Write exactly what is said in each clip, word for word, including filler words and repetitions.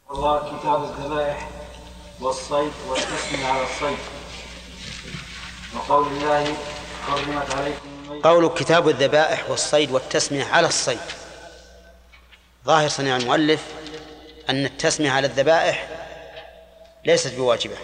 والله كتاب الذبائح والصيد والتسمية على الصيد، وقول الله حرمت عليكم الميتة. قول كتاب الذبائح والصيد والتسمية على الصيد، ظاهر صنيع المؤلف أن التسمية على الذبائح ليست بواجبة،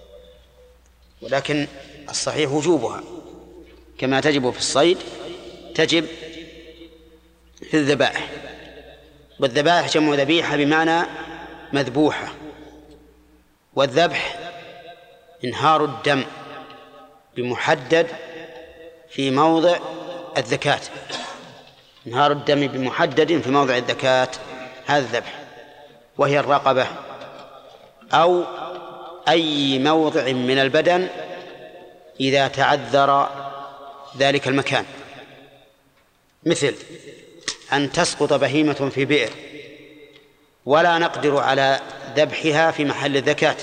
ولكن الصحيح وجوبها كما تجب في الصيد تجب في الذبائح. والذبائح جمع ذبيحة بمعنى مذبوحة، والذبح انهار الدم بمحدد في موضع الذكاة، انهار الدم بمحدد في موضع الذكاة، هذا الذبح، وهي الرقبة أو أي موضع من البدن إذا تعذر ذلك المكان، مثل أن تسقط بهيمة في بئر ولا نقدر على ذبحها في محل الذكاة،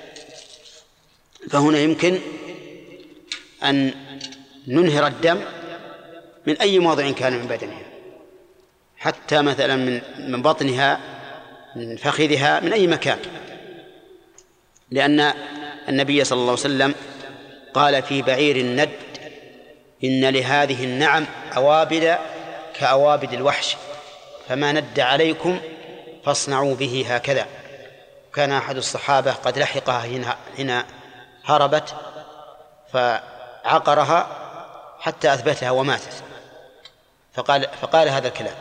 فهنا يمكن أن ننهر الدم من أي موضع كان من بدنها، حتى مثلا من من بطنها، من فخذها، من أي مكان، لأن النبي صلى الله عليه وسلم قال في بعير الند: إن لهذه النعم أوابد كأوابد الوحش، فما ند عليكم فاصنعوا به هكذا. كان أحد الصحابة قد لحقها حين هربت فعقرها حتى أثبتها وماتت، فقال, فقال هذا الكلام.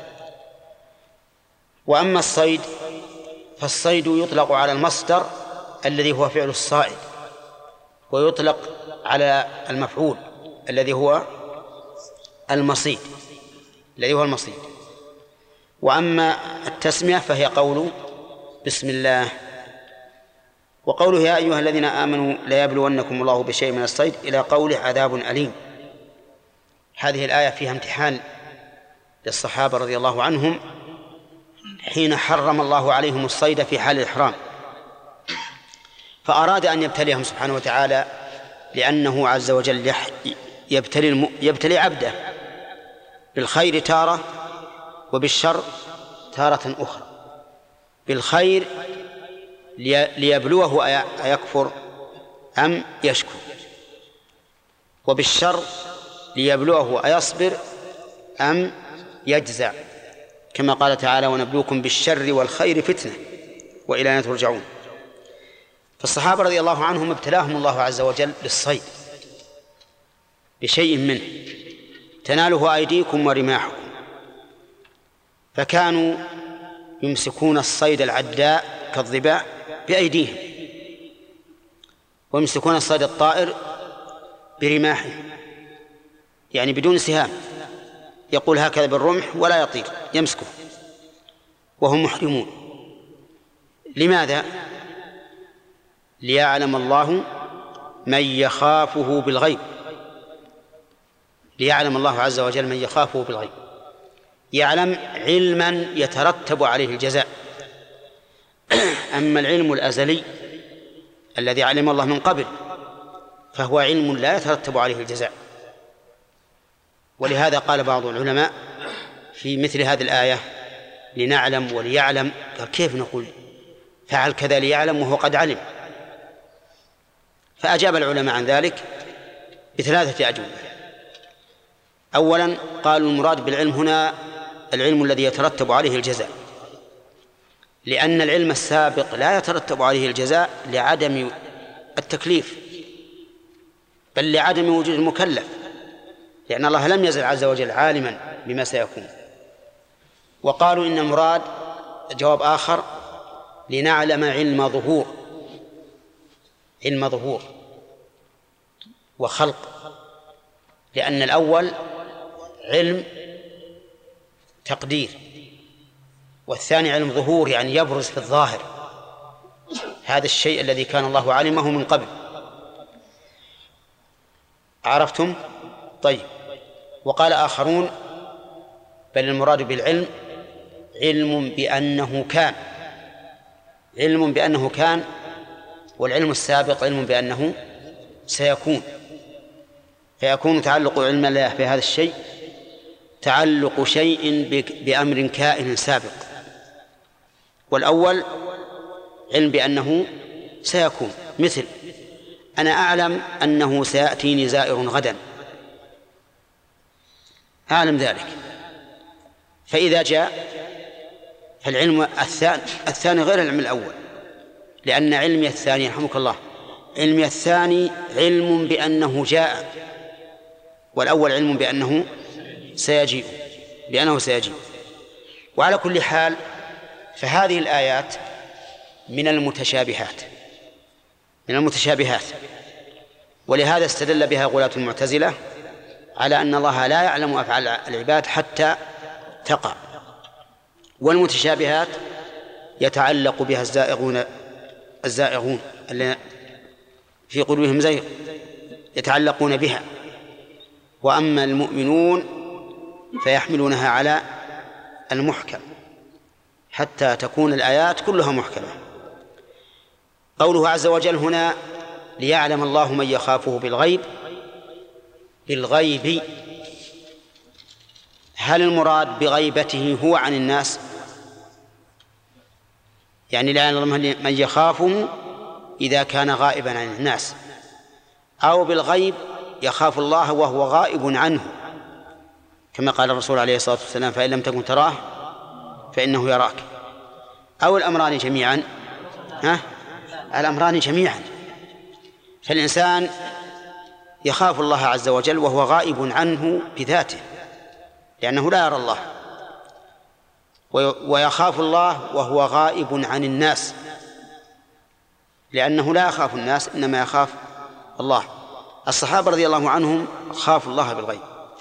وأما الصيد فالصيد يطلق على المصدر الذي هو فعل الصائد، ويطلق على المفعول الذي هو المصيد الذي هو المصيد وأما التسمية فهي قول بسم الله. وقوله يا أيها الذين آمنوا لا يبلونكم الله بشيء من الصيد إلى قوله عذاب أليم، هذه الآية فيها امتحان للصحابة رضي الله عنهم حين حرم الله عليهم الصيد في حال الإحرام، فأراد أن يبتليهم سبحانه وتعالى، لأنه عز وجل يبتلي, الم... يبتلي عبده بالخير تارة وبالشر تارة أخرى. بالخير لي... ليبلوه أيكفر أم يشكر، وبالشر ليبلوه أيصبر أم يجزع، كما قال تعالى ونبلوكم بالشر والخير فتنة وإلينا ترجعون. فالصحابة رضي الله عنهم ابتلاهم الله عز وجل بالصيد بشيء منه تناله أيديكم ورماحكم، فكانوا يمسكون الصيد العداء كالظباء بأيديهم، ويمسكون الصيد الطائر برماحهم، يعني بدون سهام، يقول هكذا بالرمح ولا يطير، يمسكه وهم محرمون. لماذا؟ ليعلم الله من يخافه بالغيب، ليعلم الله عز وجل من يخافه بالغيب، يعلم علما يترتب عليه الجزاء. أما العلم الأزلي الذي علم الله من قبل فهو علم لا يترتب عليه الجزاء. ولهذا قال بعض العلماء في مثل هذه الآية لنعلم وليعلم، قال كيف نقول فعل كذا ليعلم وهو قد علم؟ فأجاب العلماء عن ذلك بثلاثة أجوبة. أولا قالوا المراد بالعلم هنا العلم الذي يترتب عليه الجزاء، لأن العلم السابق لا يترتب عليه الجزاء لعدم التكليف، بل لعدم وجود المكلف، لأن الله لم يزل عز وجل عالما بما سيكون. وقالوا إن المراد جواب آخر لنعلم علم ظهور، علم ظهور وخلق، لأن الأول علم تقدير والثاني علم ظهور، يعني يبرز في الظاهر هذا الشيء الذي كان الله علمه من قبل. عرفتم؟ طيب. وقال آخرون بل المراد بالعلم علم بأنه كان، علم بأنه كان، والعلم السابق علم بأنه سيكون، فيكون تعلق علم الله بهذا الشيء تعلق شيء بأمر كائن سابق. والأول علم بأنه سيكون، مثل أنا أعلم أنه سيأتيني زائر غدا، أعلم ذلك، فإذا جاء فالعلم الثاني الثاني غير العلم الأول، لأن علمي الثاني رحمك الله علمي الثاني علم بأنه جاء، والأول علم بأنه سيجيء بأنه سيجيء. وعلى كل حال فهذه الآيات من المتشابهات من المتشابهات ولهذا استدل بها غلاة المعتزلة على أن الله لا يعلم أفعال العباد حتى تقع. والمتشابهات يتعلق بها الزائغون الزائغون الذين في قلوبهم زيغ يتعلقون بها، وأما المؤمنون فيحملونها على المحكم حتى تكون الآيات كلها محكمة. قوله عز وجل هنا ليعلم الله من يخافه بالغيب، بالغيب هل المراد بغيبته هو عن الناس؟ يعني لا يعلم من يخافه إذا كان غائبا عن الناس، أو بالغيب يخاف الله وهو غائب عنه، كما قال الرسول عليه الصلاة والسلام فإن لم تكن تراه فإنه يراك، أو الأمران جميعا. ها؟ الأمران جميعا، فالإنسان يخاف الله عز وجل وهو غائب عنه بذاته لأنه لا يرى الله، ويخاف الله وهو غائب عن الناس لأنه لا يخاف الناس إنما يخاف الله. الصحابة رضي الله عنهم خافوا الله بالغيب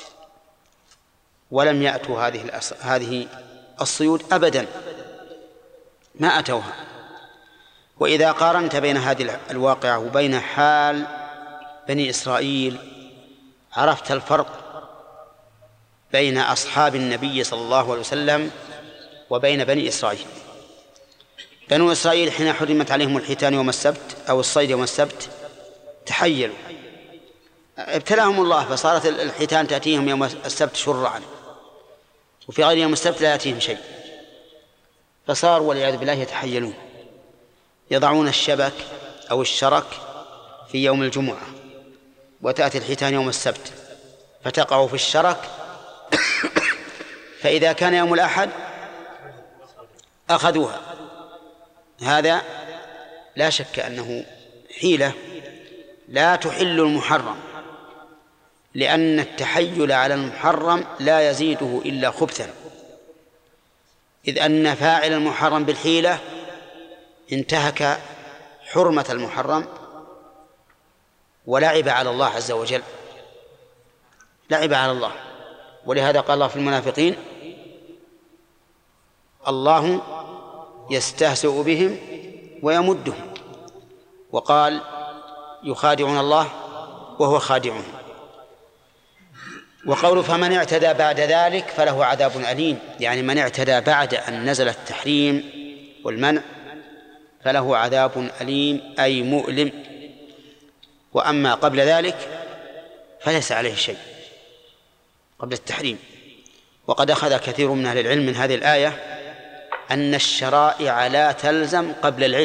ولم يأتوا هذه هذه الصيود أبدا، ما أتوها. وإذا قارنت بين هذه الواقعة وبين حال بني إسرائيل عرفت الفرق بين أصحاب النبي صلى الله عليه وسلم وبين بني إسرائيل. بنو إسرائيل حين حرمت عليهم الحيتان يوم السبت أو الصيد يوم السبت تحيلوا، ابتلاهم الله فصارت الحيتان تأتيهم يوم السبت شرعا، وفي غير يوم السبت لا يأتيهم شيء، فصاروا والعياذ بالله يتحيلون، يضعون الشبك أو الشرك في يوم الجمعة وتأتي الحيتان يوم السبت فتقع في الشرك فإذا كان يوم الأحد أخذوها. هذا لا شك أنه حيلة لا تحل المحرم، لأن التحيل على المحرم لا يزيده إلا خبثا، إذ أن فاعل المحرم بالحيلة انتهك حرمة المحرم ولعب على الله عز وجل، لعب على الله. ولهذا قال الله في المنافقين الله يستهزئ بهم ويمدهم، وقال يخادعون الله وهو خادعهم. وقول فمن اعتدى بعد ذلك فله عذاب أليم، يعني من اعتدى بعد أن نزل التحريم والمنع فله عذاب أليم أي مؤلم، وأما قبل ذلك فليس عليه شيء قبل التحريم. وقد أخذ كثير من أهل العلم من هذه الآية أن الشرائع لا تلزم قبل العلم،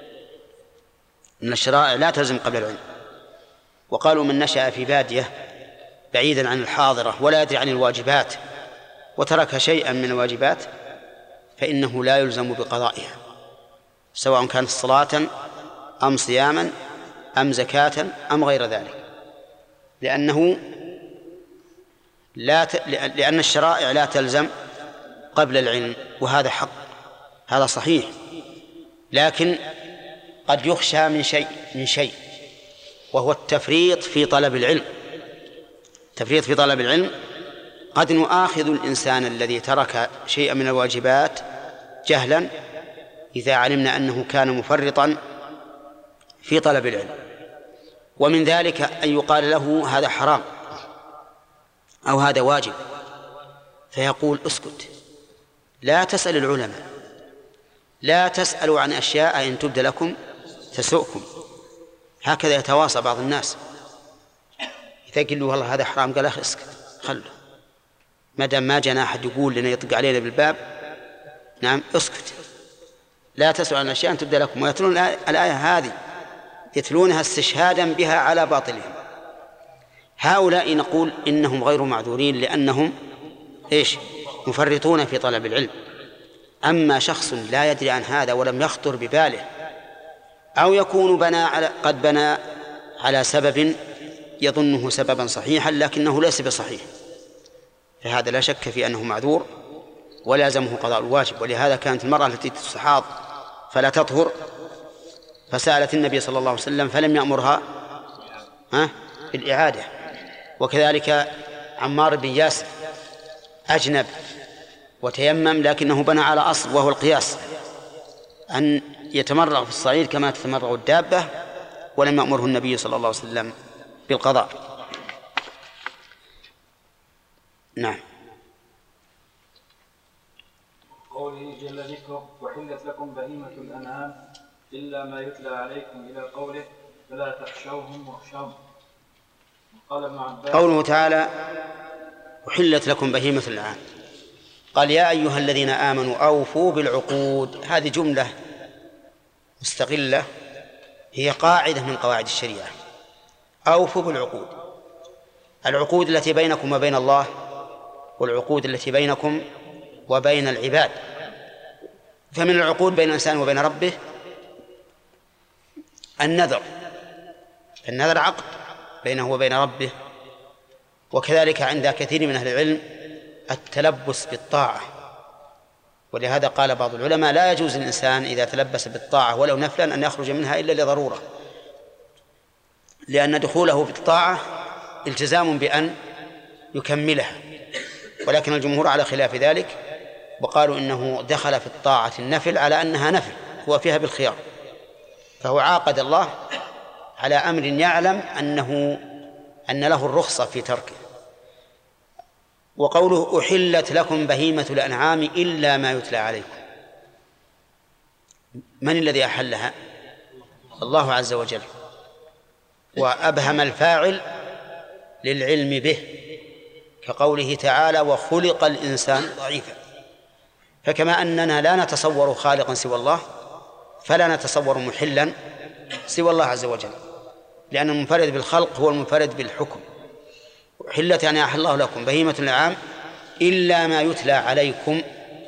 أن الشرائع لا تلزم قبل العلم. وقالوا من نشأ في بادية بعيدا عن الحاضرة ولا يدري عن الواجبات وترك شيئا من الواجبات فإنه لا يلزم بقضائها، سواء كانت صلاة أم صياما أم زكاة أم غير ذلك، لأنه لا ت... لأن الشرائع لا تلزم قبل العلم، وهذا حق، هذا صحيح. لكن قد يخشى من شيء من شيء وهو التفريط في طلب العلم. التفريط في طلب العلم قد نؤاخذ الإنسان الذي ترك شيئا من الواجبات جهلا إذا علمنا أنه كان مفرطا في طلب العلم، ومن ذلك أن يقال له هذا حرام أو هذا واجب فيقول اسكت، لا تسأل العلماء، لا تسألوا عن أشياء إن تبد لكم تسؤكم. هكذا يتواصى بعض الناس، إذا قل له والله هذا حرام قال أخي اسكت خله، ما دام ما جاءنا أحد يقول لنا يطق علينا بالباب نعم اسكت، لا تسألوا عن أشياء تبدأ لكم، ويتلون الآية هذه يتلونها استشهادا بها على باطلهم. هؤلاء نقول إنهم غير معذورين لأنهم إيش؟ مفرطون في طلب العلم. أما شخص لا يدري عن هذا ولم يخطر بباله، أو يكون بنى على قد بنى على سبب يظنه سببا صحيحا لكنه ليس بصحيح، فهذا لا شك في أنه معذور ولازمه قضاء الواجب. ولهذا كانت المرأة التي تستحاض فلا تطهر فسألت النبي صلى الله عليه وسلم فلم يأمرها بالإعادة. وكذلك عمار بن ياسر أجنب وتيمم لكنه بنى على أصل وهو القياس، أن يتمرغ في الصعيد كما تتمرغ الدابة، ولم يأمره النبي صلى الله عليه وسلم بالقضاء. نعم. قوله جل ذكره وحلت لكم بهيمة الأنعام إلا ما يتلى عليكم إلى قوله فلا تخشوهم واخشون. قال ابن عباس قوله تعالى وحلت لكم بهيمة الأنعام، قال يا أيها الذين آمنوا أوفوا بالعقود. هذه جملة مستقلة هي قاعدة من قواعد الشريعة. أوفوا بالعقود، العقود التي بينكم وبين الله والعقود التي بينكم وبين العباد. فمن العقود بين الإنسان وبين ربه النذر، النذر عقد بينه وبين ربه. وكذلك عند كثير من أهل العلم التلبس بالطاعة، ولهذا قال بعض العلماء لا يجوز للإنسان إذا تلبس بالطاعة ولو نفلا أن يخرج منها إلا لضرورة، لأن دخوله بالطاعة التزام بأن يكملها. ولكن الجمهور على خلاف ذلك وقالوا إنه دخل في الطاعة النفل على أنها نفل هو فيها بالخيار، فهو عاقد الله على أمر يعلم أنه أن له الرخصة في تركه. وقوله أحلت لكم بهيمة الأنعام إلا ما يتلى عليكم، من الذي أحلها؟ الله عز وجل، وأبهم الفاعل للعلم به، كقوله تعالى وخلق الإنسان ضعيفا. فكما أننا لا نتصور خالقا سوى الله فلا نتصور محلا سوى الله عز وجل، لأن المنفرد بالخلق هو المنفرد بالحكم. حلت يعني أحل الله لكم بهيمة الأنعام إلا ما يتلى عليكم،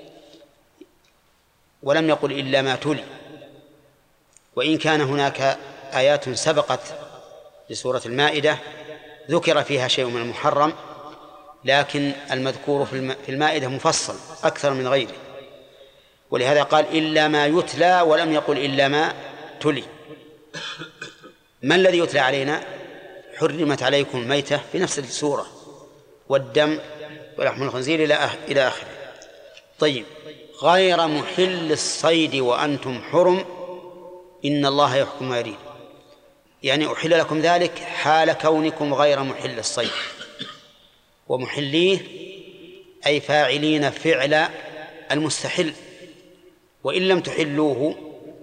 ولم يقل إلا ما تلي. وإن كان هناك آيات سبقت لسورة المائدة ذكر فيها شيء من المحرم، لكن المذكور في المائدة مفصل أكثر من غيره، ولهذا قال إلا ما يتلى ولم يقل إلا ما تلي. ما الذي يتلى علينا؟ حرمت عليكم الميتة في نفس السورة، والدم ولحم الخنزير إلى آخره. طيب، غير محل الصيد وأنتم حرم إن الله يحكم ما يريد، يعني أحل لكم ذلك حال كونكم غير محل الصيد. ومحليه أي فاعلين فعل المستحل، وإن لم تحلوه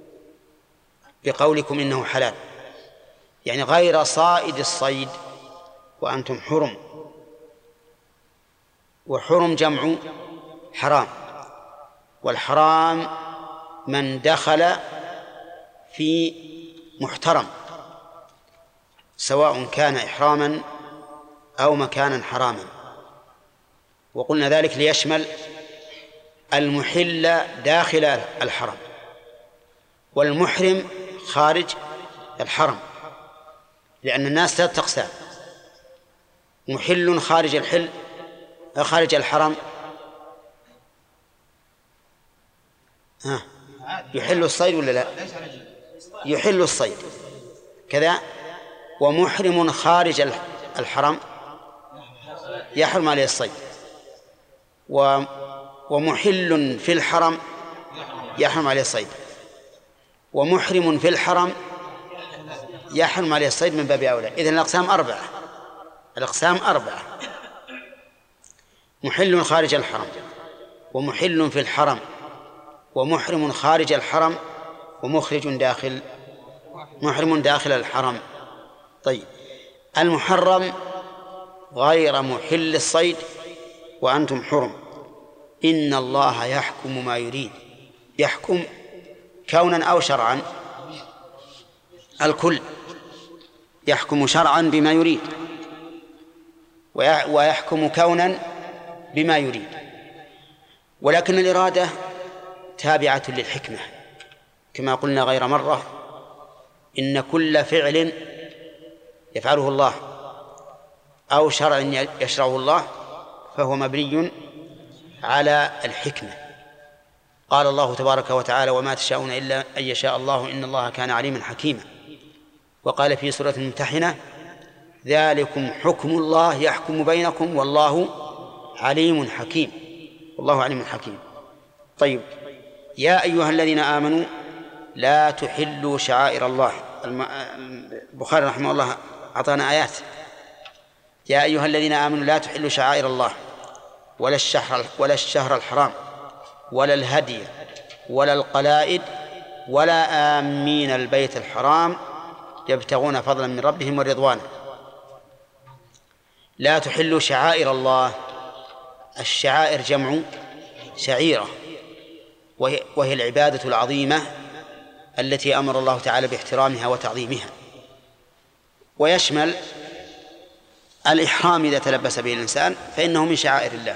بقولكم إنه حلال، يعني غير صائد الصيد وأنتم حرم. وحرم جمع حرام، والحرام من دخل في محترم سواء كان إحراما أو مكانا حراما. وقلنا ذلك ليشمل المحل داخل الحرم والمحرم خارج الحرم، لأن الناس ثلاثة أقسام: محل خارج الحل خارج الحرم ها يحل الصيد ولا لا؟ يحل الصيد كذا. ومحرم خارج الحرم يحرم عليه الصيد. ومحل في الحرم يحرم عليه الصيد. ومحرم في الحرم يحرم عليه الصيد من باب أولى. إذن الأقسام أربعة، الأقسام أربعة: محل خارج الحرم، ومحل في الحرم، ومحرم خارج الحرم، ومخرج داخل محرم داخل الحرم. طيب، المحرم غير محل الصيد وأنتم حرم إن الله يحكم ما يريد. يحكم كونا أو شرعا؟ الكل يحكم شرعا بما يريد ويحكم كونا بما يريد، ولكن الإرادة تابعة للحكمة، كما قلنا غير مرة إن كل فعل يفعله الله أو شرع يشرعه الله فهو مبني على الحكمة. قال الله تبارك وتعالى: وما تشاءون إلا أن يشاء الله إن الله كان عليما حكيما. وقال في سورة الممتحنة: ذلكم حكم الله يحكم بينكم والله عليم حكيم. والله عليم حكيم. طيب، يا أيها الذين آمنوا لا تحلوا شعائر الله. البخاري رحمه الله أعطانا آيات: يا أيها الذين آمنوا لا تحلوا شعائر الله ولا الشهر ولا الشهر الحرام ولا الهدي ولا القلائد ولا آمين البيت الحرام يبتغون فضلا من ربهم ورضوانا. لا تحلوا شعائر الله. الشعائر جمع شعيرة، وهي العبادة العظيمة التي أمر الله تعالى باحترامها وتعظيمها، ويشمل الإحرام إذا تلبس به الإنسان فإنه من شعائر الله.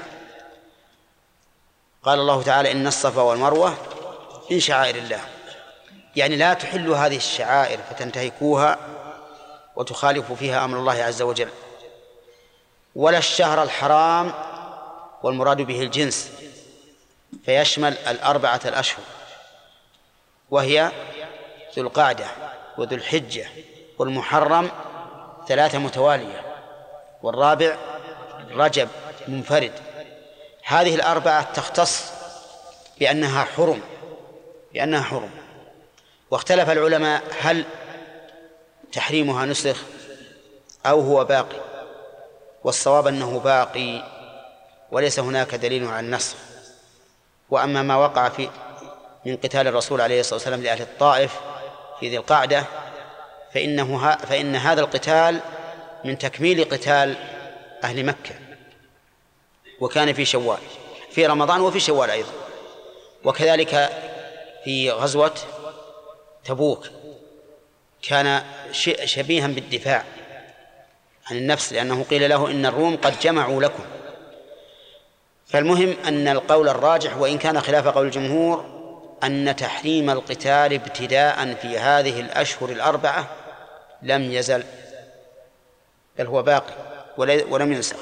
قال الله تعالى: إن الصفا والمروة من شعائر الله. يعني لا تحلوا هذه الشعائر فتنتهكوها وتخالفوا فيها أمر الله عز وجل. ولا الشهر الحرام، والمراد به الجنس، فيشمل الأربعة الأشهر، وهي ذو القعدة وذو الحجة والمحرم ثلاثة متوالية، والرابع رجب منفرد. هذه الأربعة تختص بأنها حرم بأنها حرم واختلف العلماء هل تحريمها نسخ أو هو باقي، والصواب أنه باقي وليس هناك دليل على النسخ. وأما ما وقع في من قتال الرسول عليه الصلاة والسلام لأهل الطائف في ذي القعدة فإنه ها فإن هذا القتال من تكميل قتال أهل مكة، وكان في شوال في رمضان وفي شوال أيضا. وكذلك في غزوة تبوك كان شبيها بالدفاع عن النفس، لأنه قيل له إن الروم قد جمعوا لكم. فالمهم أن القول الراجح وإن كان خلاف قول الجمهور أن تحريم القتال ابتداء في هذه الأشهر الأربعة لم يزل، بل هو باقي ولم ينسخ.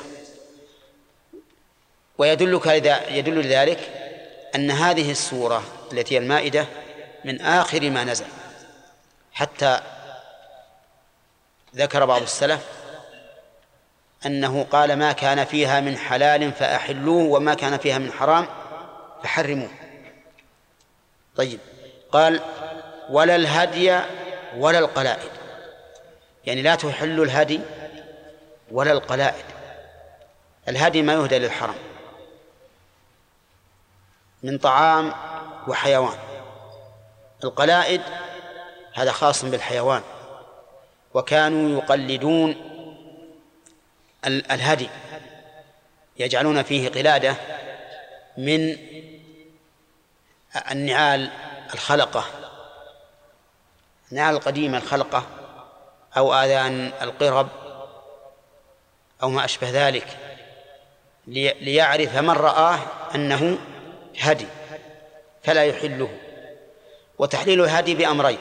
ويدلك يدل لذلك أن هذه السورة التي هي المائدة من آخر ما نزل، حتى ذكر بعض السلف أنه قال: ما كان فيها من حلال فأحلوه وما كان فيها من حرام فحرموه. طيب، قال: ولا الهدي ولا القلائد، يعني لا تحل الهدي ولا القلائد. الهدي ما يهدى للحرم من طعام وحيوان، القلائد هذا خاص بالحيوان، وكانوا يقلدون الهدي، يجعلون فيه قلادة من النعال الخلقة، النعال القديمة الخلقة، أو آذان القرب أو ما أشبه ذلك، ليعرف من رآه أنه هدي فلا يحله. وتحليل الهدي بأمرين: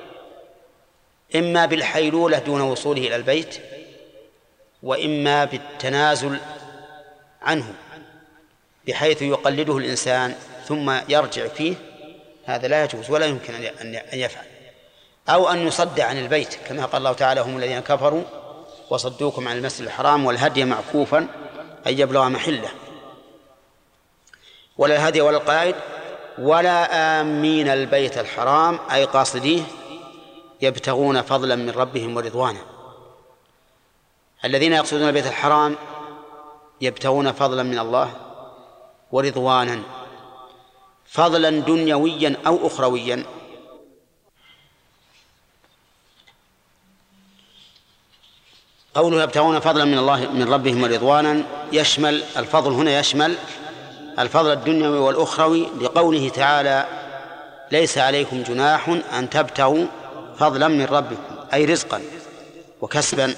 إما بالحيلولة دون وصوله إلى البيت، وإما بالتنازل عنه بحيث يقلده الإنسان ثم يرجع فيه، هذا لا يجوز ولا يمكن أن يفعل. أو أن يصد عن البيت كما قال الله تعالى: هم الذين كفروا وصدوكم عن المسجد الحرام والهدي معكوفا أن يبلغ محله. ولا الهدي ولا القلائد ولا آمين البيت الحرام، أي قاصديه يبتغون فضلا من ربهم ورضوانا. الذين يقصدون البيت الحرام يبتغون فضلا من الله ورضوانا، فضلا دنيويا أو أخرويا. قوله يبتغون فضلا من الله من ربهم ورضوانا يشمل الفضل هنا يشمل الفضل الدنيوي والأخروي، لقوله تعالى: ليس عليكم جناح أن تبتغوا فضلا من ربكم، أي رزقا وكسبا.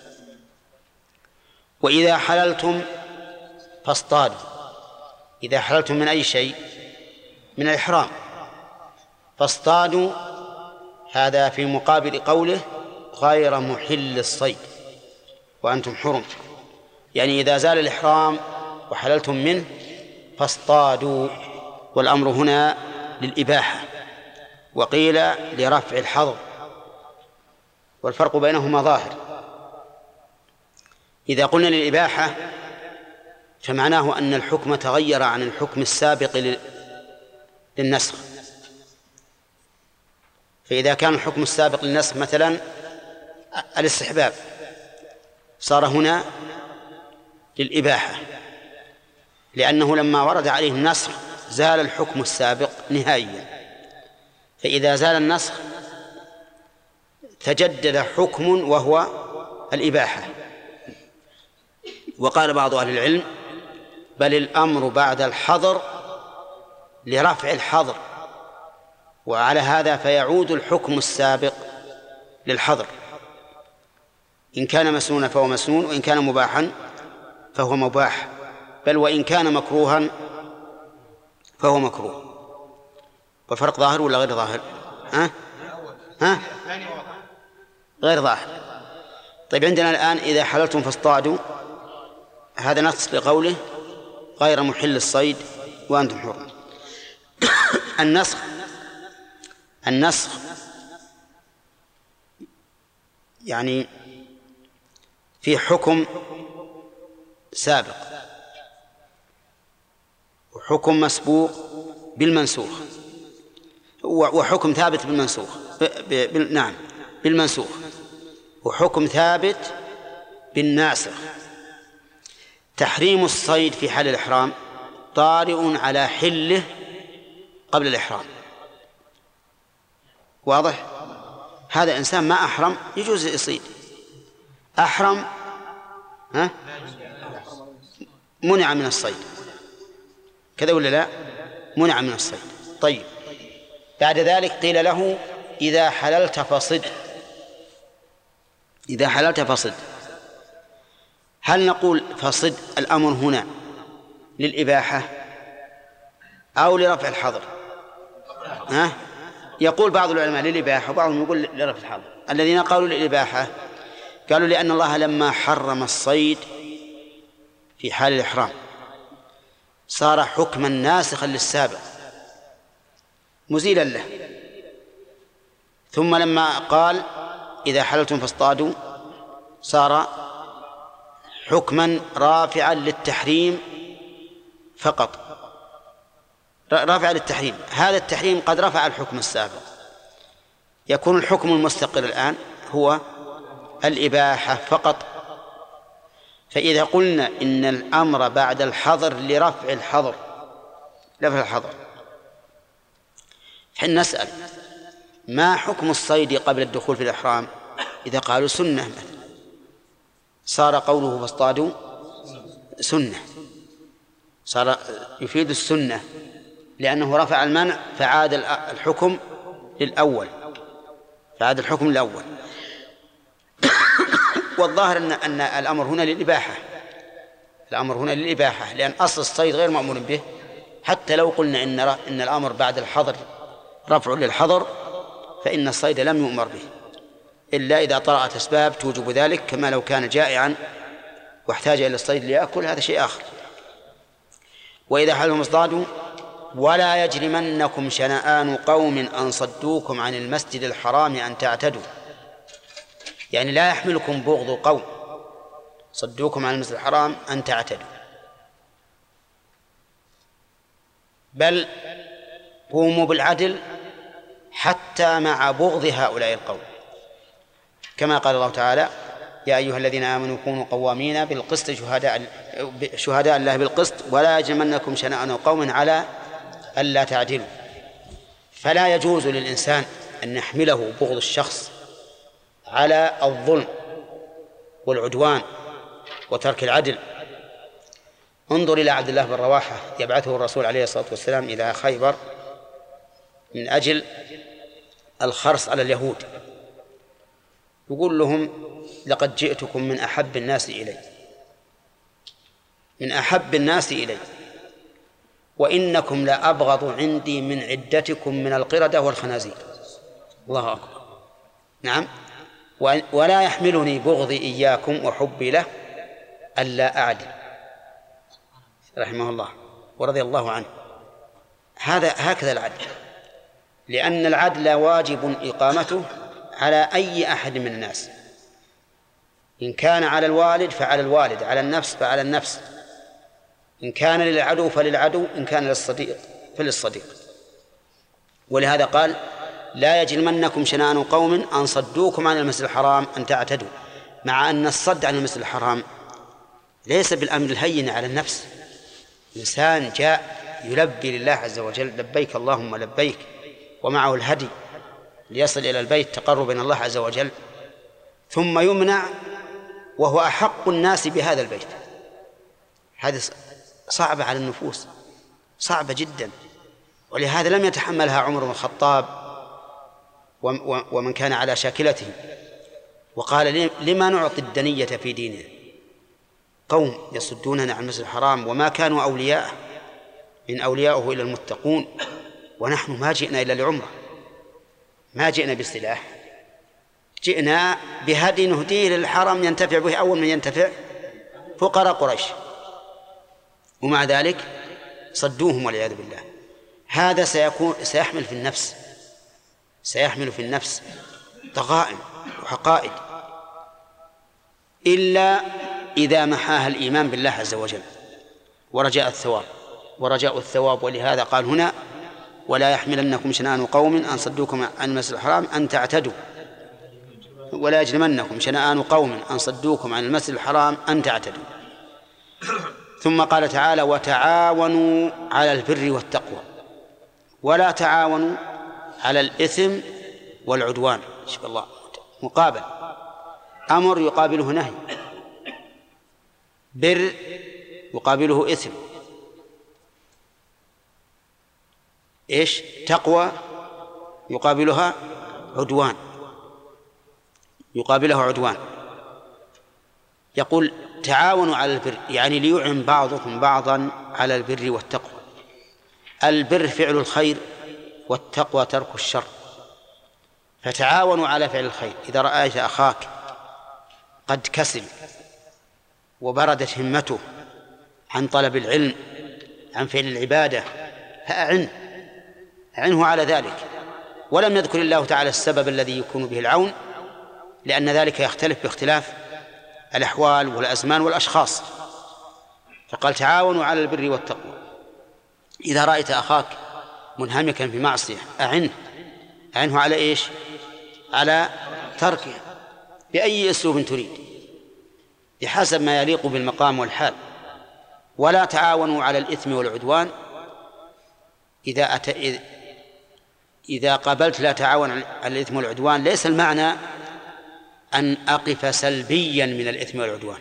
وإذا حللتم فاصطادوا. إذا حللتم من أي شيء؟ من الإحرام. فاصطادوا هذا في مقابل قوله غير محل الصيد وأنتم حرم، يعني إذا زال الإحرام وحللتم منه فاصطادوا، والأمر هنا للإباحة، وقيل لرفع الحظر، والفرق بينهما ظاهر. إذا قلنا للإباحة فمعناه أن الحكم تغير عن الحكم السابق للنسخ. فإذا كان الحكم السابق للنسخ مثلا الاستحباب، صار هنا للإباحة، لأنه لما ورد عليه النسخ زال الحكم السابق نهائيا. فإذا زال النسخ تجدد حكم وهو الإباحة. وقال بعض أهل العلم بل الأمر بعد الحظر لرفع الحظر، وعلى هذا فيعود الحكم السابق للحظر، إن كان مسنونا فهو مسنون، وإن كان مباحا فهو مباح، بل وإن كان مكروها فهو مكروه. والفرق ظاهر ولا غير ظاهر؟ ها؟ ها؟ غير ظاهر. طيب عندنا الآن إذا حللتم فاصطادوا، هذا نص لقوله غير محل الصيد وأنتم حرم. النسخ النسخ يعني في حكم سابق وحكم مسبوق بالمنسوخ، وحكم ثابت بالمنسوخ ب... ب... نعم بالمنسوخ، وحكم ثابت بالناسخ. تحريم الصيد في حال الإحرام طارئ على حله قبل الإحرام، واضح؟ هذا إنسان ما أحرم يجوز يصيد، أحرم ها؟ منع من الصيد، كذا ولا لا؟ منع من الصيد. طيب بعد ذلك قيل له إذا حللت فصد. إذا حللت فصد، هل نقول فصد الأمر هنا للإباحة أو لرفع الحظر؟ ها؟ يقول بعض العلماء للإباحة وبعضهم يقول لرفع الحظر. الذين قالوا للإباحة قالوا لأن الله لما حرم الصيد في حال الإحرام صار حكما ناسخا للسابق مزيلا له، ثم لما قال إذا حللتم فاصطادوا صار حكما رافعا للتحريم فقط، رافعا للتحريم. هذا التحريم قد رفع الحكم السابق، يكون الحكم المستقر الآن هو الإباحة فقط. فإذا قلنا إن الأمر بعد الحظر لرفع الحظر رفع الحظر حين نسأل ما حكم الصيد قبل الدخول في الإحرام؟ إذا قالوا سنة صار قوله فاصطادوا سنة، صار يفيد السنة لأنه رفع المنع فعاد الحكم للأول، فعاد الحكم للأول. والظاهر أن أن الأمر هنا للإباحة، الأمر هنا للإباحة، لأن أصل الصيد غير مأمور به. حتى لو قلنا إن إن الأمر بعد الحظر رفع للحظر فإن الصيد لم يؤمر به إلا إذا طرأت أسباب توجب ذلك، كما لو كان جائعا واحتاج إلى الصيد ليأكل، هذا شيء آخر. وإذا حللتم فاصطادوا ولا يجرمنكم شنآن قوم أن صدوكم عن المسجد الحرام أن تعتدوا، يعني لا يحملكم بغض قوم صدوكم عن المسجد الحرام أن تعتدوا، بل قوموا بالعدل حتى مع بغض هؤلاء القوم، كما قال الله تعالى يا أيها الذين آمنوا كونوا قوامين بالقسط شهداء شهداء الله بالقسط ولا يجرمنكم شنآن قوم على ألا تعدلوا. فلا يجوز للإنسان أن يحمله بغض الشخص على الظلم والعدوان وترك العدل. انظر إلى عبد الله بن رواحة يبعثه الرسول عليه الصلاة والسلام إلى خيبر من أجل الخرص على اليهود، يقول لهم لقد جئتكم من أحب الناس إلي، من أحب الناس إلي، وإنكم لأبغض عندي من عدتكم من القردة والخنازير. الله أكبر. نعم. ولا يحملني بغضي إياكم وحبي له ألا أعدل، رحمه الله ورضي الله عنه. هذا هكذا العدل، لأن العدل واجب إقامته على أي أحد من الناس، إن كان على الوالد فعلى الوالد، على النفس فعلى النفس، إن كان للعدو فللعدو، إن كان للصديق فللصديق. ولهذا قال لا يجرمنكم شنآن قوم أن صدوكم عن المسجد الحرام أن تعتدوا، مع أن الصد عن المسجد الحرام ليس بالأمر الهين على النفس. إنسان جاء يلبي لله عز وجل لبيك اللهم لبيك، ومعه الهدي ليصل إلى البيت تقربا إلى الله عز وجل، ثم يمنع وهو أحق الناس بهذا البيت. هذه صعبة على النفوس، صعبة جدا. ولهذا لم يتحملها عمر بن الخطاب ومن كان على شاكلته، وقال لما نعطي الدنية في دينه، قوم يصدوننا عن المسجد الحرام وما كانوا أولياءه، إن أولياؤه إلا المتقون، ونحن ما جئنا إلا لعمرة، ما جئنا بالسلاح، جئنا بهدي نهديه للحرم ينتفع به أول من ينتفع فقراء قريش، ومع ذلك صدوهم والعياذ بالله. هذا سيكون سيحمل في النفس سيحمل في النفس ضغائن وحقائد، إلا إذا محاها الإيمان بالله عز وجل ورجاء الثواب ورجاء الثواب. ولهذا قال هنا ولا يحملنكم شنآن قوم أن صدوكم عن المسجد الحرام أن تعتدوا، ولا يجرمنكم شنآن قوم أن صدوكم عن المسجد الحرام أن تعتدوا. ثم قال تعالى وتعاونوا على البر والتقوى، ولا تعاونوا على الإثم والعدوان. شوف الله، مقابل أمر يقابله نهي، بر يقابله إثم، إيش؟ تقوى يقابلها عدوان، يقابلها عدوان. يقول تعاونوا على البر، يعني ليعن بعضكم بعضا على البر والتقوى. البر فعل الخير والتقوى ترك الشر، فتعاونوا على فعل الخير. إذا رأيت أخاك قد كسل وبردت همته عن طلب العلم عن فعل العبادة فأعنه، أعنه على ذلك. ولم يذكر الله تعالى السبب الذي يكون به العون، لأن ذلك يختلف باختلاف الأحوال والأزمان والأشخاص، فقال تعاونوا على البر والتقوى. إذا رأيت أخاك منهمكا في معصية أعنه، أعنه على إيش؟ على تركه بأي أسلوب تريد بحسب ما يليق بالمقام والحال. ولا تعاونوا على الإثم والعدوان. إذا أت... إذا قابلت لا تعاون على الإثم والعدوان ليس المعنى أن أقف سلبيا من الإثم والعدوان.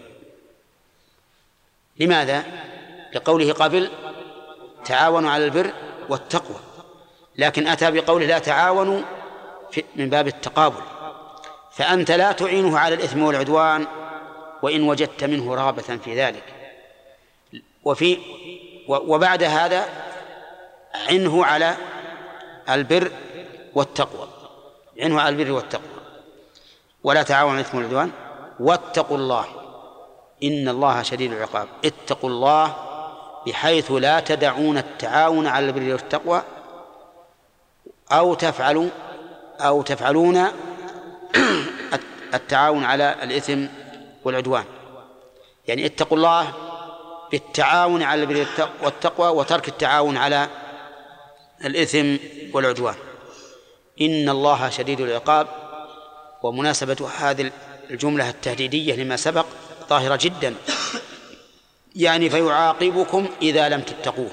لماذا؟ لقوله قبل تعاونوا على البر والتقوى، لكن أتى بقوله لا تعاونوا من باب التقابل، فأنت لا تعينه على الإثم والعدوان وإن وجدت منه رغبة في ذلك. وفي وبعد هذا عنه على البر والتقوى، عنه على البر والتقوى. ولا تعاونوا على الإثم والعدوان واتقوا الله إن الله شديد العقاب. اتقوا الله بحيث لا تدعون التعاون على البر والتقوى أو تفعلوا أو تفعلون التعاون على الإثم والعدوان. يعني اتقوا الله بالتعاون على البر والتقوى وترك التعاون على الإثم والعدوان. إن الله شديد العقاب. ومناسبة هذه الجملة التهديدية لما سبق ظاهرة جدا، يعني فيعاقبكم إذا لم تتقوه.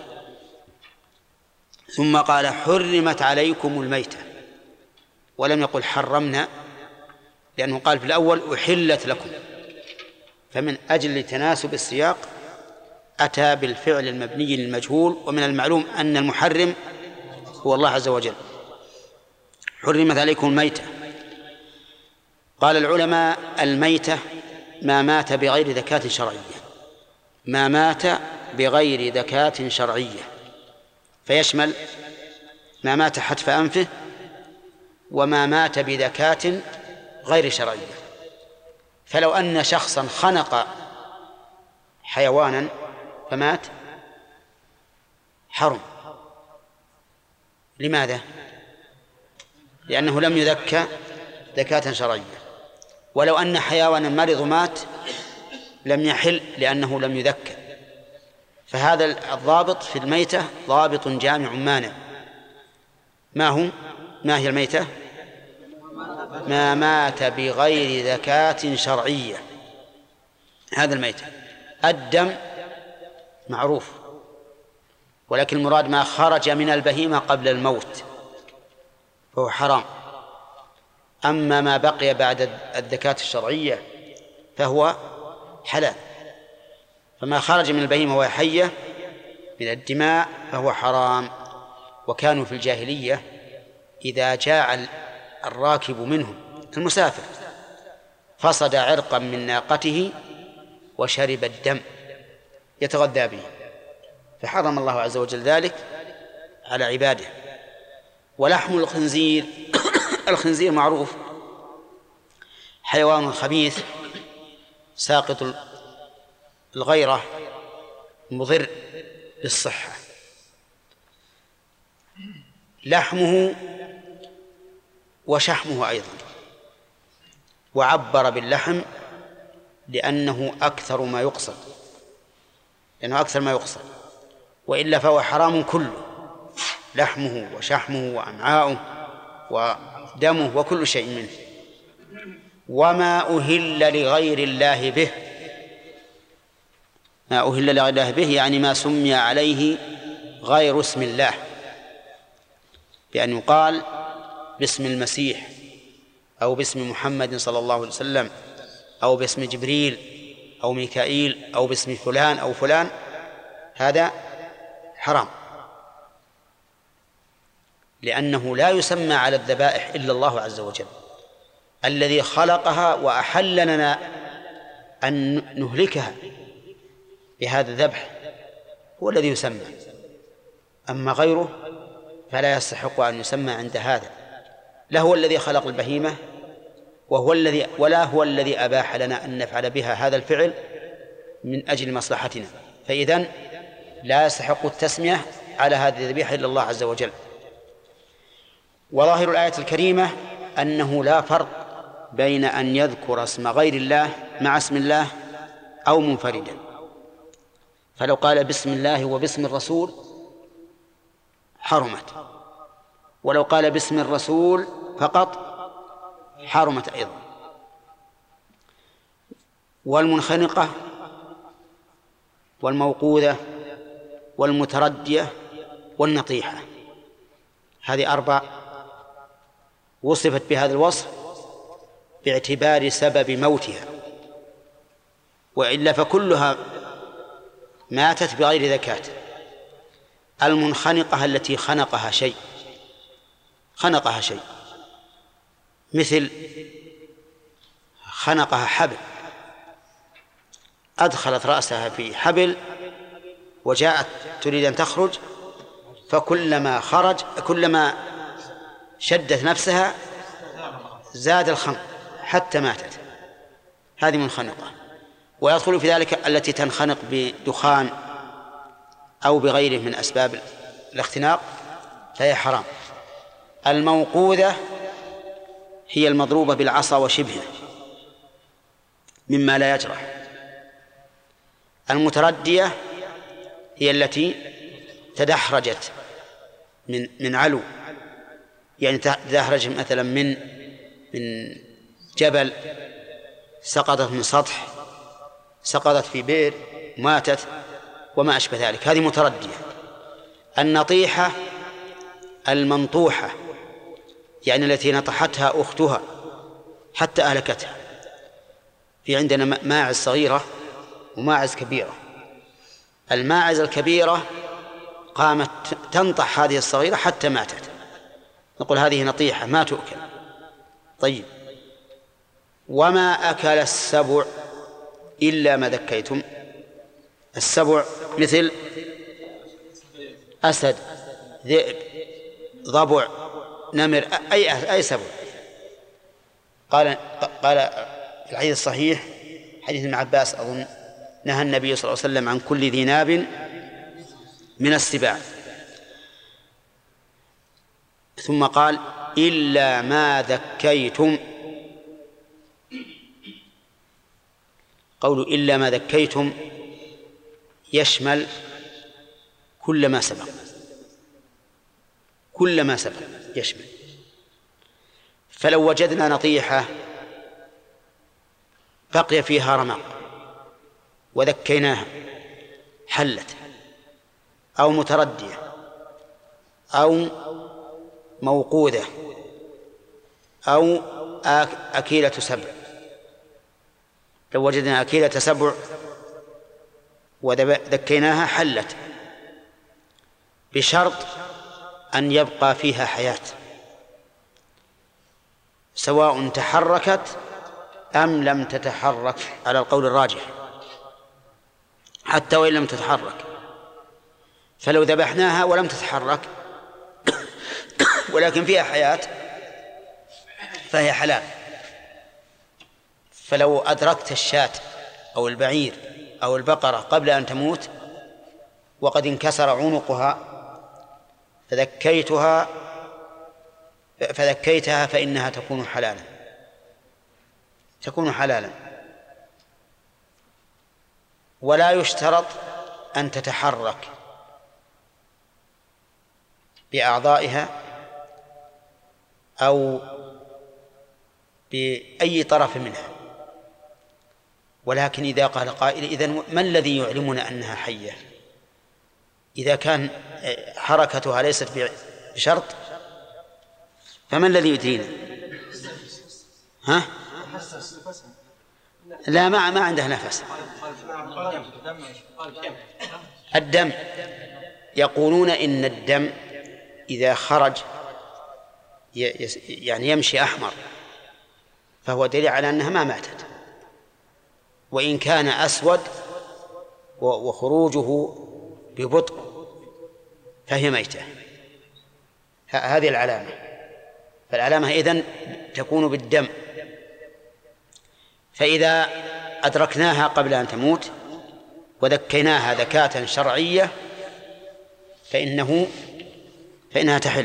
ثم قال حرمت عليكم الميتة، ولم يقل حرمنا، لأنه قال في الأول أحلت لكم، فمن أجل تناسب السياق أتى بالفعل المبني للمجهول. ومن المعلوم أن المحرم هو الله عز وجل، حرمت عليكم الميتة. قال العلماء الميتة ما مات بغير ذكاة شرعية، ما مات بغير ذكاة شرعية، فيشمل ما مات حتف أنفه وما مات بذكاة غير شرعية. فلو أن شخصا خنق حيوانا فمات حرم. لماذا؟ لأنه لم يذكى ذكاة شرعية. ولو أن حيوانا مرض مات لم يحل لأنه لم يذكى. فهذا الضابط في الميتة ضابط جامع مانع. ما هو؟ ما هي الميتة؟ ما مات بغير ذكاة شرعية، هذا الميتة. الدم معروف، ولكن المراد ما خرج من البهيمة قبل الموت فهو حرام. أما ما بقي بعد الذكاة الشرعية فهو حلال. فما خرج من البهيمة وهي حية من الدماء فهو حرام. وكانوا في الجاهلية إذا جاء الراكب منهم المسافر فصد عرقا من ناقته وشرب الدم يتغذى به، فحرم الله عز وجل ذلك على عباده. ولحم الخنزير الخنزير معروف حيوان خبيث ساقط الغيرة مضر بالصحة. لحمه وشحمه أيضا، وعبر باللحم لأنه أكثر ما يقصد، لأنه أكثر ما يقصد، وإلا فهو حرام كله، لحمه وشحمه وأمعاؤه ودمه وكل شيء منه. وما أهل لغير الله به، ما أهل لغير الله به يعني ما سمي عليه غير اسم الله، بأن يقال باسم المسيح أو باسم محمد صلى الله عليه وسلم أو باسم جبريل أو ميكائيل أو باسم فلان أو فلان، هذا حرام، لأنه لا يسمى على الذبائح إلا الله عز وجل الذي خلقها وأحل لنا أن نهلكها بهذا الذبح، هو الذي يسمى. أما غيره فلا يستحق أن يسمى عند هذا، لا هو الذي خلق البهيمة وهو الذي ولا هو الذي أباح لنا أن نفعل بها هذا الفعل من أجل مصلحتنا، فإذن لا يستحق التسمية على هذه الذبيحة إلا الله عز وجل. وظاهر الآية الكريمة أنه لا فرق بين أن يذكر اسم غير الله مع اسم الله أو منفردا، فلو قال بسم الله وباسم الرسول حرمت، ولو قال باسم الرسول فقط حرمت أيضا. والمنخنقة والموقوذة والمتردية والنطيحة، هذه أربع وصفت بهذا الوصف باعتبار سبب موتها، وإلا فكلها ماتت بغير ذكاة. المنخنقة التي خنقها شيء خنقها شيء مثل خنقها حبل، أدخلت رأسها في حبل وجاءت تريد أن تخرج، فكلما خرج كلما شدت نفسها زاد الخنق حتى ماتت، هذه منخنقة. ويدخل في ذلك التي تنخنق بدخان أو بغيره من أسباب الاختناق فهي حرام. الموقوذة هي المضروبة بالعصا وشبهه مما لا يجرح. المتردية هي التي تدحرجت من من علو، يعني تدحرج مثلا من من جبل، سقطت من سطح، سقطت في بئر ماتت وما أشبه ذلك، هذه متردية. النطيحة المنطوحة يعني التي نطحتها أختها حتى أهلكتها. في عندنا ماعز صغيرة وماعز كبيرة، الماعز الكبيرة قامت تنطح هذه الصغيرة حتى ماتت، نقول هذه نطيحة ما تؤكل. طيب، وما أكل السبع إلا ما ذكيتم. السبع مثل أسد، ذئب، ضبع، نمر، أي أي سبع. قال قال في الحديث الصحيح حديث ابن عباس أظن نهى النبي صلى الله عليه وسلم عن كل ذي ناب من السباع، ثم قال إلا ما ذكيتم. قول إلا ما ذكيتم يشمل كل ما سبق، كل ما سبق يشمل. فلو وجدنا نطيحة بقي فيها رمق وذكيناها حلت، أو متردية، أو موقودة، أو أكيلة سبع. لو وجدنا أكيلة سبع وذكيناها حلت، بشرط أن يبقى فيها حياة، سواء تحركت أم لم تتحرك على القول الراجح، حتى وإن لم تتحرك. فلو ذبحناها ولم تتحرك ولكن فيها حياة فهي حلال. فلو أدركت الشاة أو البعير أو البقرة قبل أن تموت وقد انكسر عنقها فذكيتها فذكيتها فإنها تكون حلالا، تكون حلالا. ولا يشترط أن تتحرك بأعضائها أو بأي طرف منها، ولكن إذا قال قائل إذن ما الذي يعلمنا أنها حية؟ إذا كان حركتها ليست بشرط فما الذي يدرينا؟ ها؟ لا، ما ما عنده نفس. الدم، يقولون إن الدم إذا خرج يعني يمشي أحمر فهو دليل على أنها ما ماتت، وإن كان أسود وخروجه ببطء فهي ميتة. هذه العلامة. فالعلامة إذن تكون بالدم. فإذا أدركناها قبل أن تموت وذكيناها ذكاة شرعية فإنه فإنها تحل.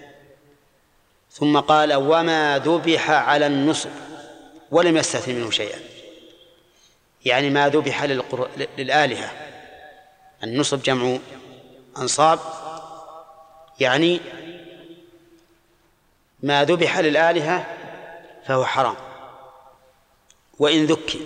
ثم قال وما ذبح على النصب، ولم يستثن منه شيئا، يعني ما ذبح للآلهة. النصب جمع أنصاب، يعني ما ذبح للآلهة فهو حرام وإن ذكي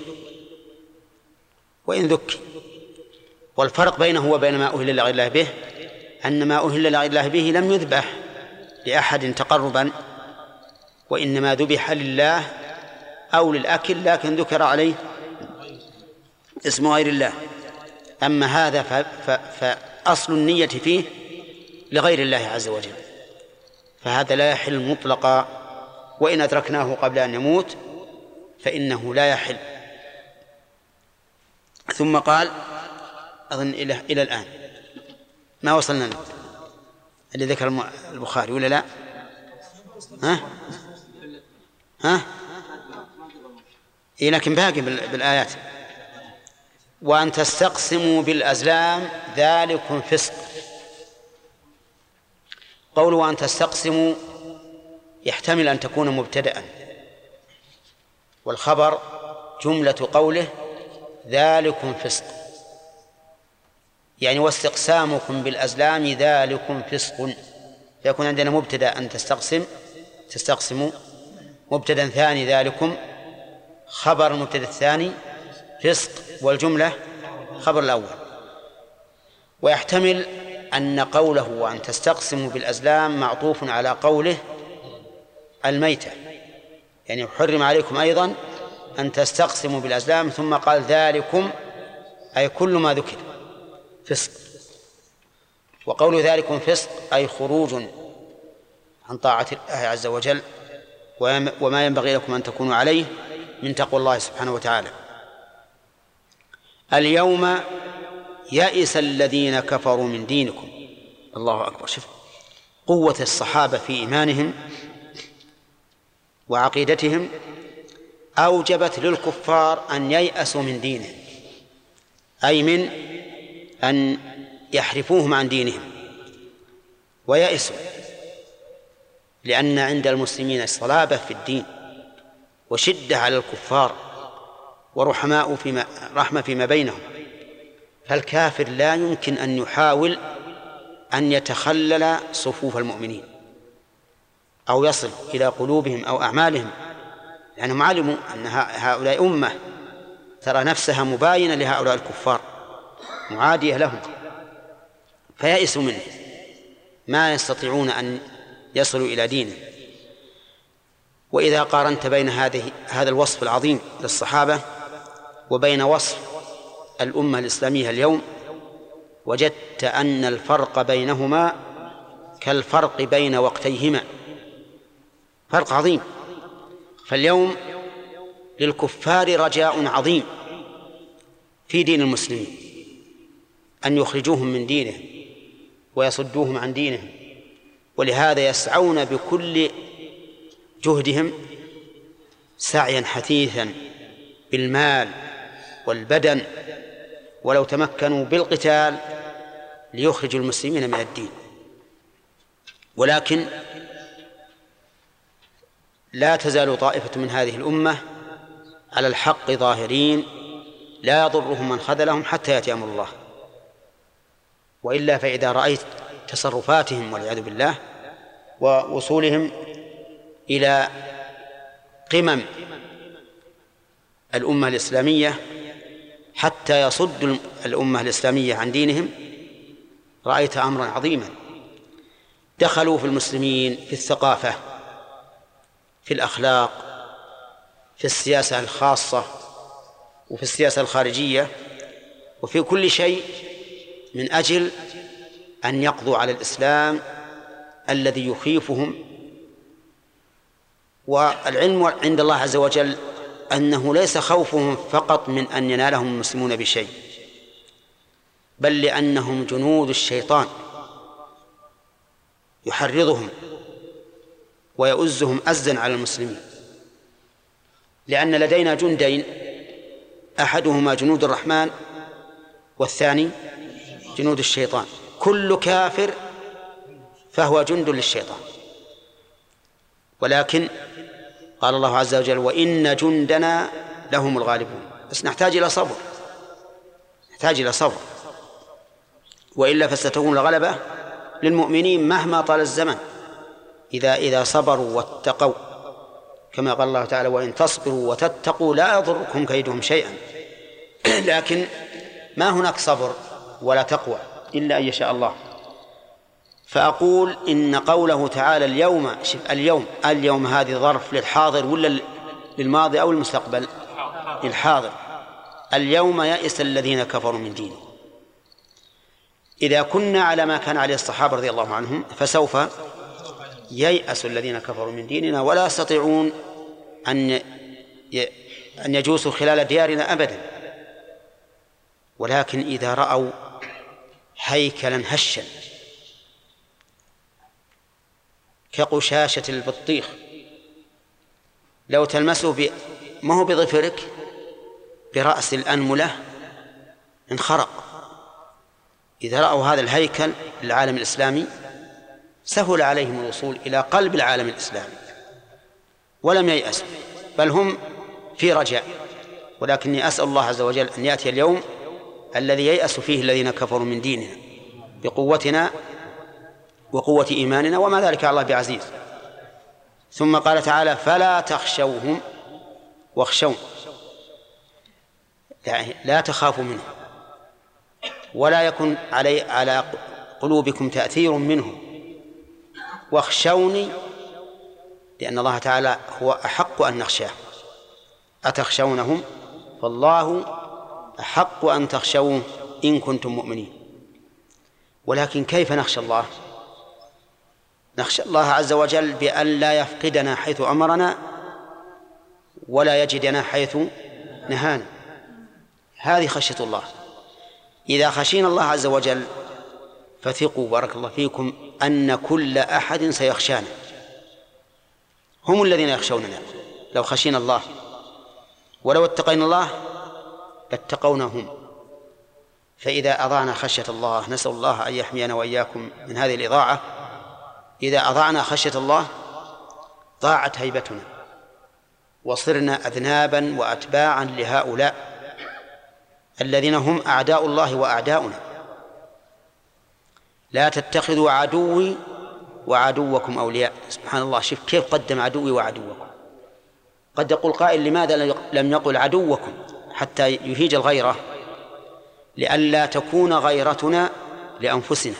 وإن ذكي والفرق بينه وبين ما أهل لغير الله به أن ما أهل لغير الله به لم يذبح لأحد تقربا، وإنما ذبح لله أو للأكل لكن ذكر عليه اسم غير الله. أما هذا فأصل النية فيه لغير الله عز وجل، فهذا لا يحل مطلقا، وإن أدركناه قبل أن يموت فإنه لا يحل. ثم قال أظن إلى, إلى الآن ما وصلنا له اللي ذكر البخاري ولا لا؟ ها؟ ها؟ إيه لكن باقي بالآيات. وأن تستقسموا بالأزلام ذلكم فسق. قول وأن تستقسموا يحتمل أن تكون مبتدأ، والخبر جملة قوله ذلكم فسق، يعني واستقسامكم بالأزلام ذلكم فسق، فيكون عندنا مبتدأ أن تستقسم تستقسموا، مبتدأ ثاني ذلكم، خبر المبتدأ الثاني فسق، والجملة خبر الأول. ويحتمل أن قوله وأن تستقسموا بالأزلام معطوف على قوله الميتة، يعني حرم عليكم أيضا أن تستقسموا بالأزلام، ثم قال ذلكم أي كل ما ذكر فسق. وقول ذلكم فسق أي خروج عن طاعة الله عز وجل وما ينبغي لكم أن تكونوا عليه من تقوى الله سبحانه وتعالى. اليوم يئس الذين كفروا من دينكم. الله أكبر. شوف قوة الصحابة في إيمانهم وعقيدتهم أوجبت للكفار أن ييأسوا من دينهم، أي من أن يحرفوهم عن دينهم ويأسوا، لأن عند المسلمين صلابة في الدين وشدة على الكفار ورحماء فيما رحمة فيما بينهم، فالكافر لا يمكن أن يحاول أن يتخلل صفوف المؤمنين أو يصل إلى قلوبهم أو أعمالهم، لأنهم علموا أن هؤلاء أمة ترى نفسها مباينة لهؤلاء الكفار معادية لهم، فيئسوا منه، ما يستطيعون أن يصلوا إلى دينه. وإذا قارنت بين هذه هذا الوصف العظيم للصحابة وبين وصف الأمة الإسلامية اليوم، وجدت أن الفرق بينهما كالفرق بين وقتيهما، فرق عظيم. فاليوم للكفار رجاء عظيم في دين المسلمين، أن يخرجوهم من دينهم ويصدوهم عن دينهم، ولهذا يسعون بكل جهدهم سعيا حثيثا بالمال والبدن، ولو تمكنوا بالقتال ليخرجوا المسلمين من الدين. ولكن لا تزال طائفة من هذه الأمة على الحق ظاهرين، لا يضرهم من خذلهم حتى يأتي أمر الله. وإلا فإذا رأيت تصرفاتهم والعياذ بالله ووصولهم إلى قمم الأمة الإسلامية حتى يصد الأمة الإسلامية عن دينهم، رأيت أمرا عظيما. دخلوا في المسلمين في الثقافة، في الأخلاق، في السياسة الخاصة، وفي السياسة الخارجية، وفي كل شيء، من أجل أن يقضوا على الإسلام الذي يخيفهم. والعلم عند الله عز وجل أنه ليس خوفهم فقط من أن ينالهم المسلمون بشيء، بل لأنهم جنود الشيطان يحرضهم ويؤزهم أزا على المسلمين، لأن لدينا جندين، أحدهما جنود الرحمن والثاني جنود الشيطان. كل كافر فهو جند للشيطان، ولكن قال الله عز وجل: وإن جندنا لهم الغالبون. بس نحتاج إلى صبر، نحتاج إلى صبر، وإلا فستكون الغلبة للمؤمنين مهما طال الزمن، إذا إذا صبروا واتقوا، كما قال الله تعالى: وإن تصبروا وتتقوا لا يضركم كيدهم شيئا. لكن ما هناك صبر ولا تقوى إلا أن يشاء الله. فأقول إن قوله تعالى اليوم، شوف اليوم، اليوم هذه ظرف للحاضر ولا للماضي أو المستقبل؟ للحاضر. اليوم يئس الذين كفروا من دينه. إذا كنا على ما كان عليه الصحابة رضي الله عنهم، فسوف ييأس الذين كفروا من ديننا ولا يستطيعون أن أن يجوسوا خلال ديارنا أبدا. ولكن إذا رأوا هيكلا هشا كقشاشة البطيخ لو تلمسه ب... ما هو بظفرك، برأس الأنملة انخرق. إذا رأوا هذا الهيكل للعالم الإسلامي سهل عليهم الوصول إلى قلب العالم الإسلامي ولم ييأسوا، بل هم في رجاء. ولكني أسأل الله عز وجل أن يأتي اليوم الذي ييأس فيه الذين كفروا من ديننا بقوتنا وقوة إيماننا، وما ذلك على الله بعزيز. ثم قال تعالى: فلا تخشوهم واخشون، يعني لا تخافوا منه ولا يكن علي على قلوبكم تأثير منه، واخشوني، لأن الله تعالى هو أحق أن نخشاه. أتخشونهم؟ فالله أحق أن تخشوه إن كنتم مؤمنين. ولكن كيف نخشى الله؟ نخشى الله عز وجل بأن لا يفقدنا حيث أمرنا ولا يجدنا حيث نهانا. هذه خشية الله. إذا خشينا الله عز وجل فثقوا بارك الله فيكم أن كل أحد سيخشانا، هم الذين يخشوننا لو خشينا الله، ولو اتقينا الله لاتقونا هم. فإذا أضعنا خشية الله، نسأل الله أن يحمينا وإياكم من هذه الإضاعة، إذا أضعنا خشية الله ضاعت هيبتنا وصرنا أذنابا وأتباعا لهؤلاء الذين هم أعداء الله وأعداؤنا. لا تتخذوا عدوي وعدوكم أولياء. سبحان الله، شوف كيف قدم عدوي وعدوكم. قد يقول قائل لماذا لم يقل عدوكم حتى يهيج الغيرة؟ لئلا تكون غيرتنا لأنفسنا،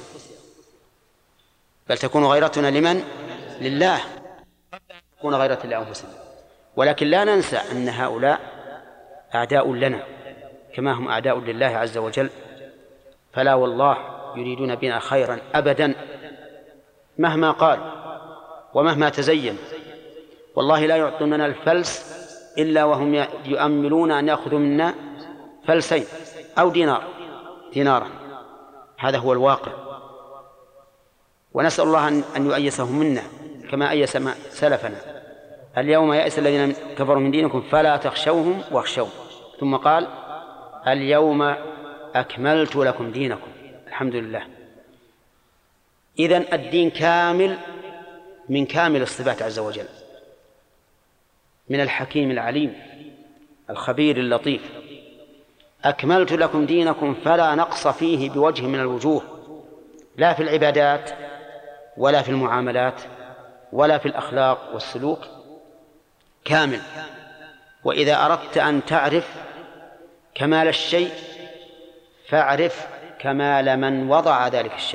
بل تكون غيرتنا لمن؟ لله. تكون غيرة لأنفسنا، ولكن لا ننسى أن هؤلاء أعداء لنا كما هم أعداء لله عز وجل. فلا والله يريدون بنا خيرا أبدا مهما قال ومهما تزين. والله لا يعطوننا الفلس إلا وهم يؤملون أن يأخذوا منا فلسين أو دينار دينارا. هذا هو الواقع، ونسأل الله أن يؤيسهم منا كما أيس سلفنا. اليوم يأس الذين كفروا من دينكم فلا تخشوهم واخشوا. ثم قال اليوم أكملت لكم دينكم. الحمد لله. إذن الدين كامل من كامل الصفات عز وجل، من الحكيم العليم الخبير اللطيف. أكملت لكم دينكم فلا نقص فيه بوجه من الوجوه، لا في العبادات ولا في المعاملات ولا في الأخلاق والسلوك، كامل. وإذا أردت أن تعرف كمال الشيء فاعرف كمال من وضع ذلك الشيء.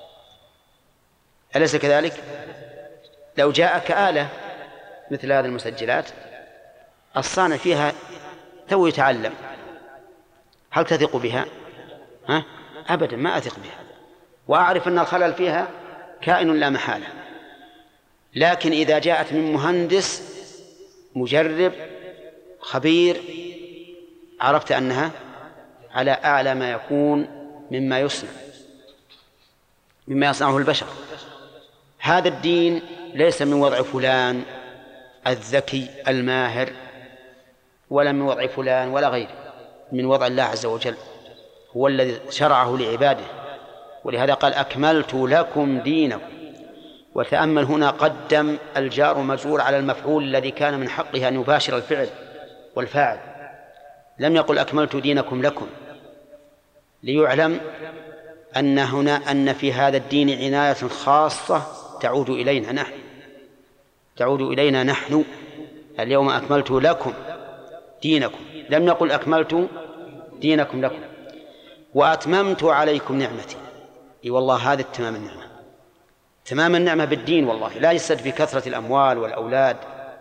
أليس كذلك؟ لو جاءك آلة مثل هذه المسجلات الصانع فيها تو يتعلم، هل تثق بها؟ ها؟ أبدا ما أثق بها، وأعرف أن الخلل فيها كائن لا محالة. لكن إذا جاءت من مهندس مجرب خبير عرفت أنها على أعلى ما يكون مما يصنع مما يصنعه البشر. هذا الدين ليس من وضع فلان الذكي الماهر، ولا من وضع فلان ولا غيره، من وضع الله عز وجل، هو الذي شرعه لعباده. ولهذا قال أكملت لكم دينكم. وتأمل هنا قدم الجار مجرور على المفعول الذي كان من حقه أن يباشر الفعل والفاعل، لم يقل أكملت دينكم لكم، ليعلم أن هنا أن في هذا الدين عناية خاصة تعود إلينا نحن تعود إلينا نحن اليوم أكملت لكم دينكم، لم يقل أكملت دينكم لكم. وأتممت عليكم نعمتي. إي والله هذا التمام النعمة، تمام النعمة بالدين. والله لا يسد بكثرة الأموال والأولاد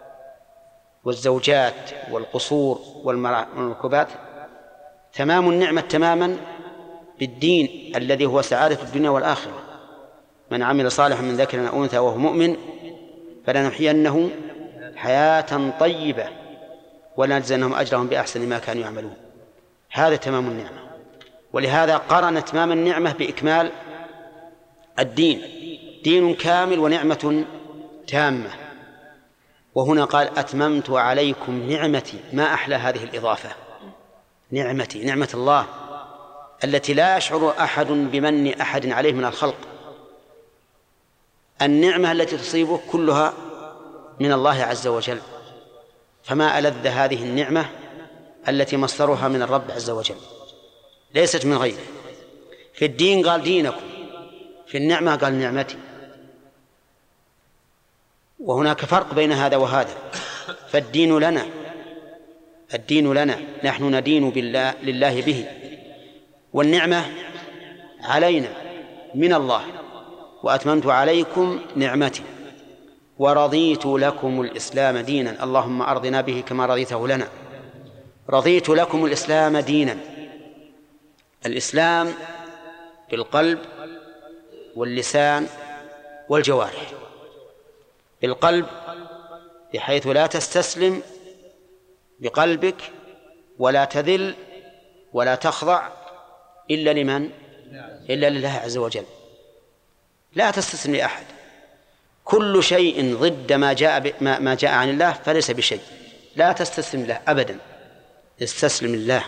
والزوجات والقصور والمركبات. تمام النعمة تماما بالدين الذي هو سعادة الدنيا والآخرة. من عمل صالحا من ذكر أو أنثى وهو مؤمن فلنحيينه حياة طيبة ولنجزينهم أجرهم بأحسن ما كانوا يعملون. هذا تمام النعمة. ولهذا قرن تمام النعمة بإكمال الدين، دين كامل ونعمة تامة. وهنا قال أتممت عليكم نعمتي. ما أحلى هذه الإضافة، نعمتي، نعمة الله التي لا يشعر أحد بمن أحد عليه من الخلق. النعمة التي تصيبه كلها من الله عز وجل، فما ألذ هذه النعمة التي مصدرها من الرب عز وجل، ليست من غيره. في الدين قال دينكم، في النعمة قال نعمتي. وهناك فرق بين هذا وهذا. فالدين لنا الدين لنا نحن ندين بالله لله به، والنعمة علينا من الله. وأتممت عليكم نعمتي ورضيت لكم الإسلام دينا. اللهم أرضنا به كما رضيته لنا. رضيت لكم الإسلام دينا. الإسلام بالقلب واللسان والجوارح، بالقلب بحيث لا تستسلم بقلبك ولا تذل ولا تخضع إلا لمن؟ إلا لله عز وجل. لا تستسلم لأحد. كل شيء ضد ما جاء ما جاء عن الله فليس بشيء. لا تستسلم له أبدا، استسلم لله.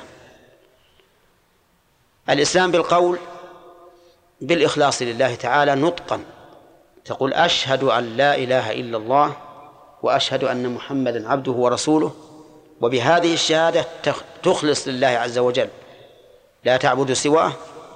الإسلام بالقول بالإخلاص لله تعالى نطقا، تقول أشهد أن لا إله إلا الله وأشهد أن محمدا عبده ورسوله، وبهذه الشهادة تخلص لله عز وجل، لا تعبد سواه،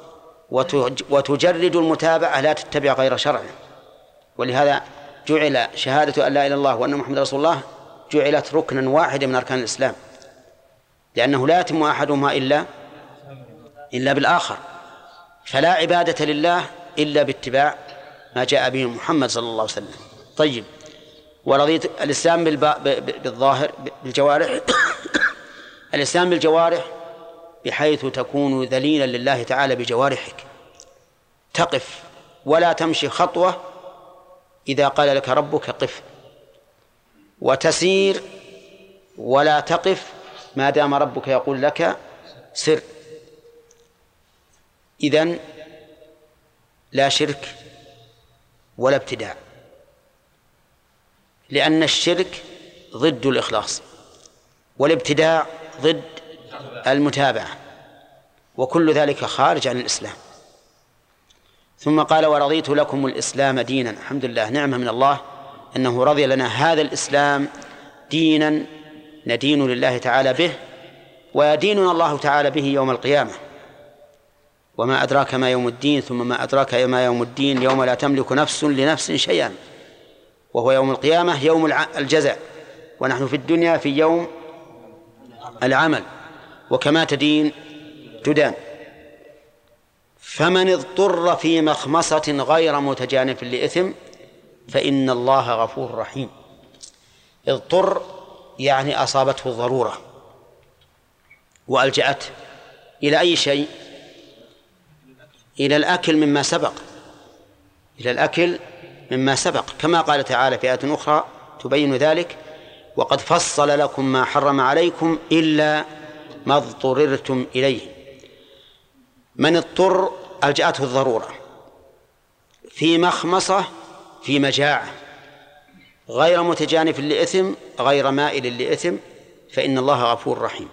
وتجرد المتابعة، لا تتبع غير شرعه. ولهذا جعل شهادة أن لا إله إلا الله وأن محمدا رسول الله جعلت ركنا واحدا من أركان الإسلام، لأنه لا يتم أحدهما إلا إلا بالآخر. فلا عبادة لله إلا باتباع ما جاء به محمد صلى الله عليه وسلم. طيب، ورضيت الإسلام بالظاهر بالجوارح الإسلام بالجوارح بحيث تكون ذليلا لله تعالى بجوارحك، تقف ولا تمشي خطوة إذا قال لك ربك قف، وتسير ولا تقف ما دام ربك يقول لك سر. إذن لا شرك ولا ابتداع، لأن الشرك ضد الإخلاص والابتداع ضد المتابعة، وكل ذلك خارج عن الإسلام. ثم قال ورضيت لكم الإسلام دينا. الحمد لله، نعمة من الله أنه رضي لنا هذا الإسلام دينا ندين لله تعالى به، ويديننا الله تعالى به يوم القيامة. وما أدراك ما يوم الدين، ثم ما أدراك ما يوم الدين، يوم لا تملك نفس لنفس شيئا، وهو يوم القيامة يوم الجزاء، ونحن في الدنيا في يوم العمل، وكما تدين تدان. فمن اضطر في مخمصة غير متجانف لإثم فإن الله غفور رحيم. اضطر يعني أصابته الضرورة وألجأته إلى أي شيء؟ إلى الأكل مما سبق، إلى الأكل مما سبق، كما قال تعالى في آية أخرى تبين ذلك: وقد فصل لكم ما حرم عليكم إلا ما اضطررتم إليه. من اضطر ألجأته الضرورة في مخمصة، في مجاعة، غير متجانف لإثم، غير مائل لإثم، فإن الله غفور رحيم.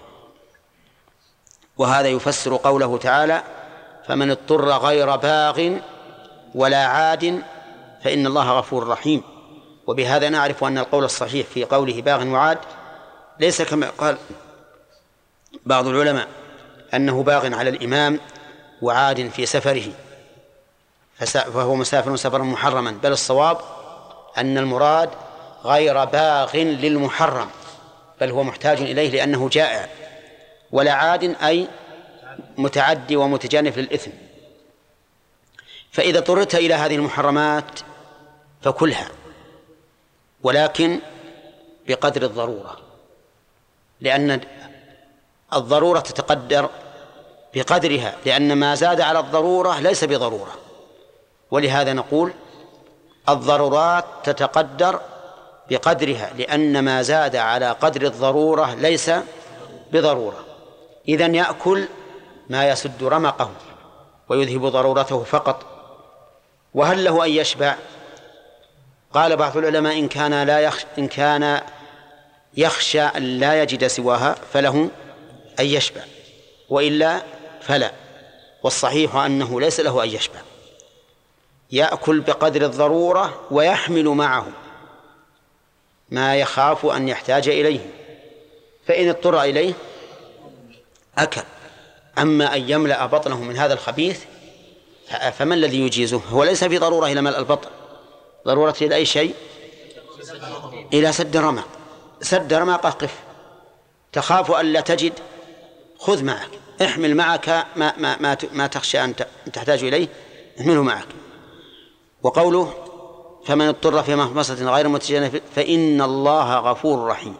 وهذا يفسر قوله تعالى: فمن اضطر غير باغ ولا عاد فإن الله غفور رحيم. وبهذا نعرف أن القول الصحيح في قوله باغ وعاد ليس كما قال بعض العلماء أنه باغ على الإمام وعاد في سفره فهو مسافر سفرا محرما، بل الصواب أن المراد غير باغ للمحرم، بل هو محتاج إليه لأنه جائع، ولا عاد أي متعدي ومتجانف للإثم. فإذا اضطررت إلى هذه المحرمات فكلها، ولكن بقدر الضرورة، لأن الضرورة تتقدر بقدرها، لأن ما زاد على الضرورة ليس بضرورة. ولهذا نقول الضرورات تتقدر بقدرها، لأن ما زاد على قدر الضرورة ليس بضرورة. إذن يأكل ما يسد رمقه ويذهب ضرورته فقط. وهل له أن يشبع؟ قال بعض العلماء إن كان لا يخش إن كان يخشى أن لا يجد سواها فله أن يشبع، وإلا فلا. والصحيح أنه ليس له أن يشبع، يأكل بقدر الضرورة ويحمل معه ما يخاف أن يحتاج إليه، فإن اضطر إليه أكل. أما أن يملأ بطنه من هذا الخبيث فما الذي يجيزه؟ هو ليس في ضرورة إلى ملء البطن، ضرورة إلى أي شيء؟ إلى سد رمق. سد رمق قف، تخاف أن لا تجد، خذ معك، احمل معك ما, ما, ما, ما تخشى أن تحتاج إليه، احمله معك. وقوله فمن اضطر في مخمصة غير متجانف فإن الله غفور رحيم،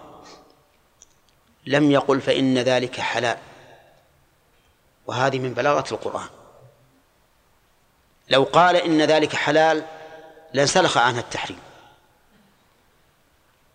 لم يقل فإن ذلك حلال، وهذه من بلاغة القرآن. لو قال إن ذلك حلال لانسلخ عنها التحريم،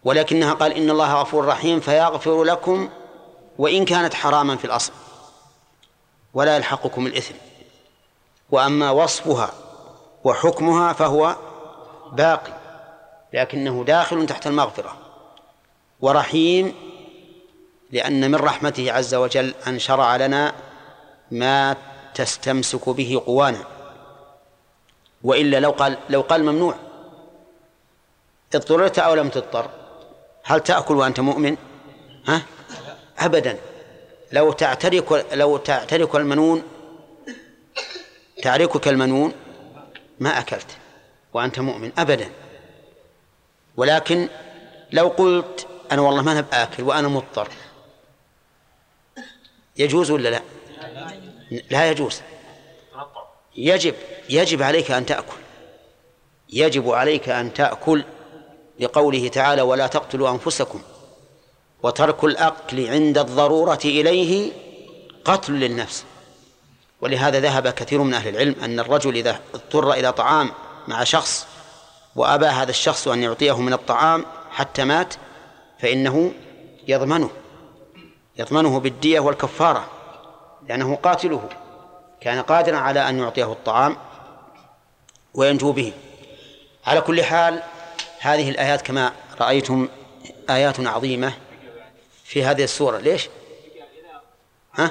ولكنها قال إن الله غفور رحيم فيغفر لكم وإن كانت حراما في الأصل ولا يلحقكم الإثم. وأما وصفها وحكمها فهو باقي لكنه داخل تحت المغفرة. ورحيم لأن من رحمته عز وجل أن شرع لنا ما تستمسك به قوانا، وإلا لو قال لو قال ممنوع اضطررت أو لم تضطر هل تأكل وأنت مؤمن؟ ها؟ أبدا. لو تعترك لو تعترك المنون تعركك المنون ما أكلت وأنت مؤمن أبدا. ولكن لو قلت أنا والله ما أنا بآكل وأنا مضطر يجوز ولا لا؟ لا يجوز. يجب يجب عليك أن تأكل، يجب عليك أن تأكل لقوله تعالى ولا تقتلوا أنفسكم، وترك الأكل عند الضرورة إليه قتل للنفس. ولهذا ذهب كثير من أهل العلم أن الرجل إذا اضطر إلى طعام مع شخص وأبى هذا الشخص أن يعطيه من الطعام حتى مات فإنه يضمنه يضمنه بالدية والكفارة لأنه قاتله كان قادرا على أن يعطيه الطعام وينجو به. على كل حال هذه الآيات كما رأيتم آيات عظيمة في هذه السورة. ليش؟ ها؟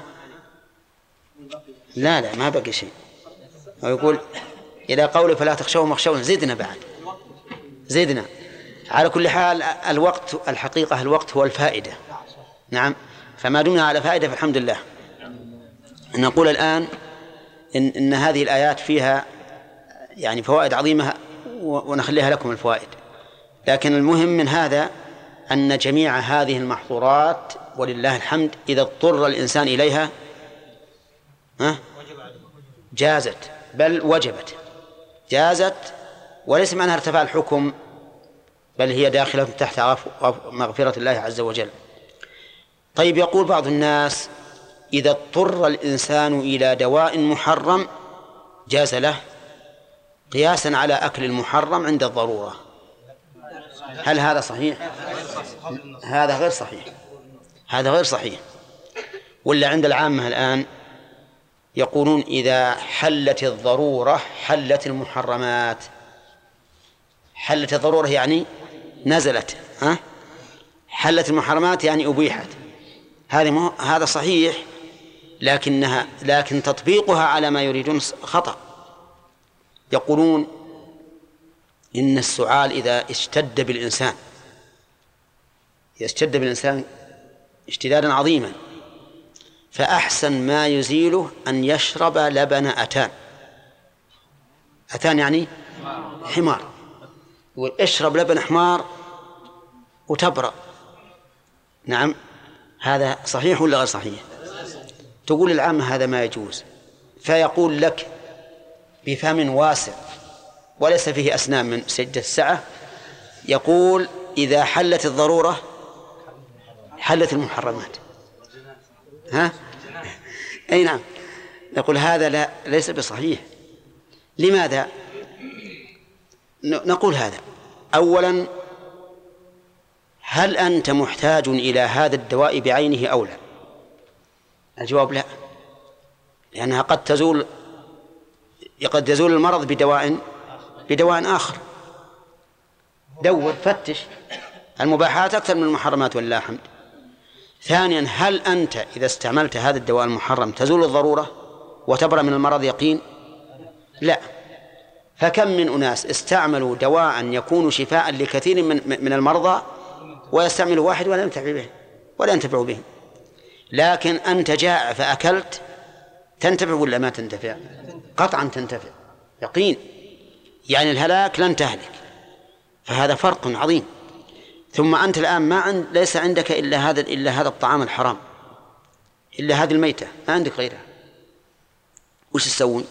لا لا ما بقي شيء. ويقول إذا قول فلا تخشوهم واخشون زدنا بعد زدنا. على كل حال الوقت الحقيقة الوقت هو الفائدة. نعم، فما دمنا على فائدة فالحمد لله. نقول الآن إن, إن هذه الآيات فيها يعني فوائد عظيمة ونخليها لكم الفوائد، لكن المهم من هذا أن جميع هذه المحظورات ولله الحمد إذا اضطر الإنسان إليها ها جازت بل وجبت جازت، وليس معناها ارتفع الحكم بل هي داخلة تحت مغفرة الله عز وجل. طيب يقول بعض الناس إذا اضطر الإنسان إلى دواء محرم جاز له قياسا على أكل المحرم عند الضرورة. هل هذا صحيح؟ هذا غير صحيح هذا غير صحيح. ولا عند العامة الآن يقولون إذا حلت الضرورة حلت المحرمات. حلت الضرورة يعني نزلت، ها؟ حلت المحرمات يعني أبيحت. هذا هذا صحيح، لكنها لكن تطبيقها على ما يريدون خطأ. يقولون إن السعال إذا اشتد بالإنسان يشتد بالإنسان اشتدادا عظيما فأحسن ما يزيله أن يشرب لبن أتان. أتان يعني حمار، واشرب لبن حمار وتبرأ. نعم، هذا صحيح ولا غير صحيح؟ تقول العامة هذا ما يجوز، فيقول لك بفم واسع وليس فيه أسنان من شدة السعة، يقول إذا حلت الضرورة حلت المحرمات. ها؟ أي نعم. نقول هذا لا ليس بصحيح. لماذا؟ نقول هذا أولا هل أنت محتاج إلى هذا الدواء بعينه أو لا؟ الجواب لا، لأنها قد تزول قد يزول المرض بدواء بدواء آخر. دور فتش، المباحات أكثر من المحرمات ولله الحمد. ثانيا هل أنت إذا استعملت هذا الدواء المحرم تزول الضرورة وتبرأ من المرض يقين؟ لا. فكم من أناس استعملوا دواء يكون شفاء لكثير من من المرضى ويستعمل واحد ولا ينتفع به ولا ينتفع به. لكن أنت جائع فأكلت تنتفع ولا ما تنتفع؟ قطعا تنتفع يقين، يعني الهلاك لن تهلك. فهذا فرق عظيم. ثم أنت الآن ما عند ليس عندك إلا هذا إلا هذا الطعام الحرام، إلا هذه الميتة، ما عندك غيرها. وش تسوون؟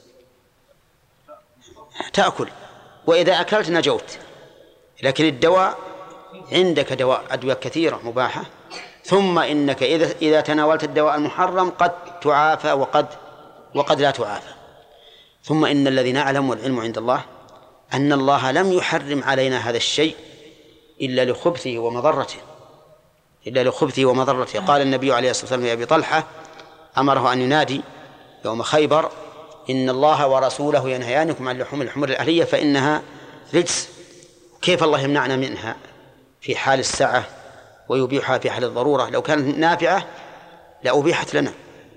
تأكل، وإذا أكلت نجوت. لكن الدواء عندك دواء أدوية كثيرة مباحة، ثم إنك إذا إذا تناولت الدواء المحرم قد تعافى وقد وقد لا تعافى. ثم إن الذي نعلم والعلم عند الله أن الله لم يحرم علينا هذا الشيء إلا لخبثه ومضرته إلا لخبثه ومضرته. قال النبي عليه الصلاة والسلام لأبي طلحة أمره أن ينادي يوم خيبر: إن الله ورسوله ينهيانكم عن لحوم الحمر الأهلية فإنها رجس. كيف الله يمنعنا منها في حال السعة ويبيحها في حال الضرورة؟ لو كانت نافعة لأبيحت لنا.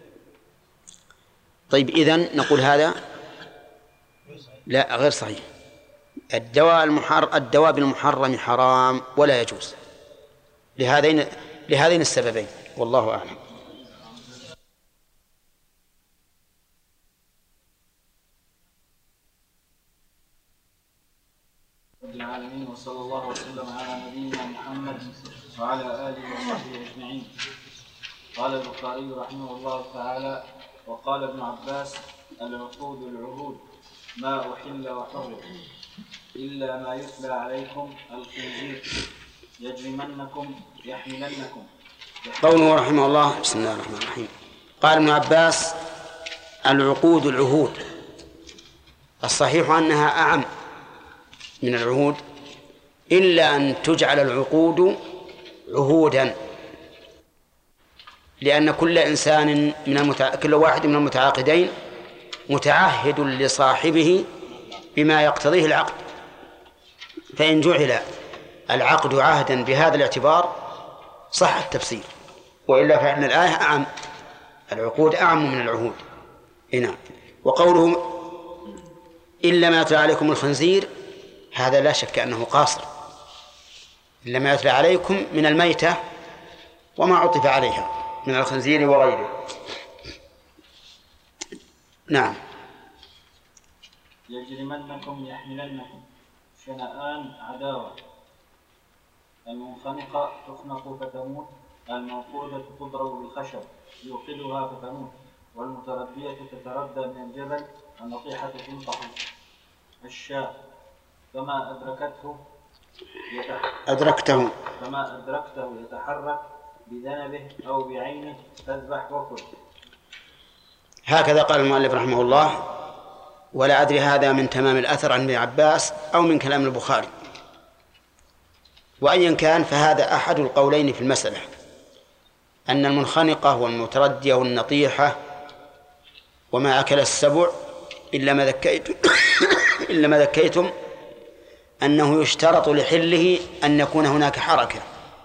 طيب، إذن نقول هذا لا، غير صحيح. الدواء المحر الدواء بالمحرم حرام ولا يجوز لهذين لهذين السببين، والله أعلم. رب العالمين، وصلى الله وسلم على نبينا محمد وعلى آله وصحبه أجمعين. قال البخاري رحمه الله تعالى: وقال ابن عباس: العقود العهود ما أحل وحرم إلا ما يتلى عليكم الخنزير يجرمنكم يحملنكم. قوله رحمه الله: بسم الله الرحمن الرحيم. قال ابن عباس: العقود العهود. الصحيح أنها أعم من العهود، إلا أن تجعل العقود عهودا، لأن كل إنسان من المتع... كل واحد من المتعاقدين متعهد لصاحبه بما يقتضيه العقد، فإن جعل العقد عهدا بهذا الاعتبار صح التفسير، وإلا فإن الآية أعم، العقود أعم من العهود. هنا وقوله إلا ما يتلى عليكم الخنزير، هذا لا شك أنه قاصر، إلا ما يتلى عليكم من الميتة وما عطف عليها من الخنزير وغيره. نعم. يجرمنكم يحملنكم. شنآن عداوة. المنخنقة تخنق فتموت، الموقودة تضرب بالخشب يوقدها فتموت، والمتردية تتردى من الجبل، النطيحة تنطح الشاة فما أدركته يتحرك أدركته فما أدركته يتحرك بذنبه أو بعينه فاذبح وكل. هكذا قال المؤلف رحمه الله. ولا أدري هذا من تمام الأثر عن ابن عباس أو من كلام البخاري، وأيا كان فهذا أحد القولين في المسألة، أن المنخنقة والمتردية والنطيحة وما أكل السبع إلا ما ذكيتم إلا ما ذكيتم أنه يشترط لحله أن يكون هناك حركة،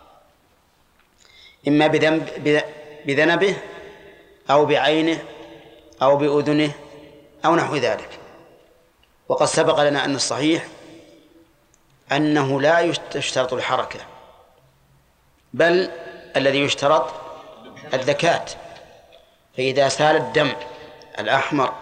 إما بذنب بذنبه أو بعينه أو بأذنه أو نحو ذلك. وقد سبق لنا أن الصحيح أنه لا يشترط الحركة، بل الذي يشترط الذكاة. فإذا سال الدم الأحمر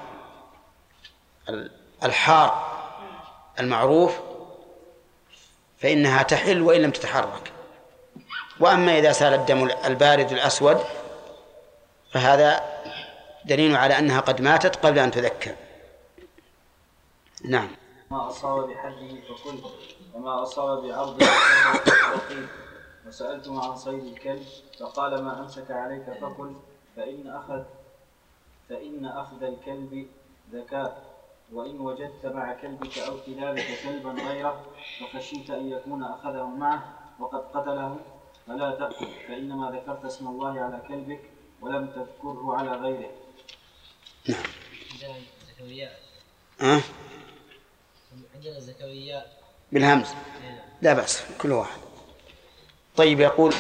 الحار المعروف فإنها تحل وإن لم تتحرك. وأما إذا سال الدم البارد الأسود فهذا دليل على أنها قد ماتت قبل أن تذكر. نعم. ما أصاب بحده فكل، وما أصاب بعرضه فقيل. وسألتم عن صيد الكلب فقال: ما أمسك عليك فكل، فإن أخذ فإن أخذ الكلب ذكاة، وإن وجدت مع كلبك أو كلابك كلبا غيره فخشيت أن يكون أخذه معه وقد قتله فلا تأكل، فإنما ذكرت اسم الله على كلبك ولم تذكره على غيره. نعم. عندنا زكويات. أه؟ عندنا زكويات بالهمز. لا بأس، كل واحد. طيب، يقول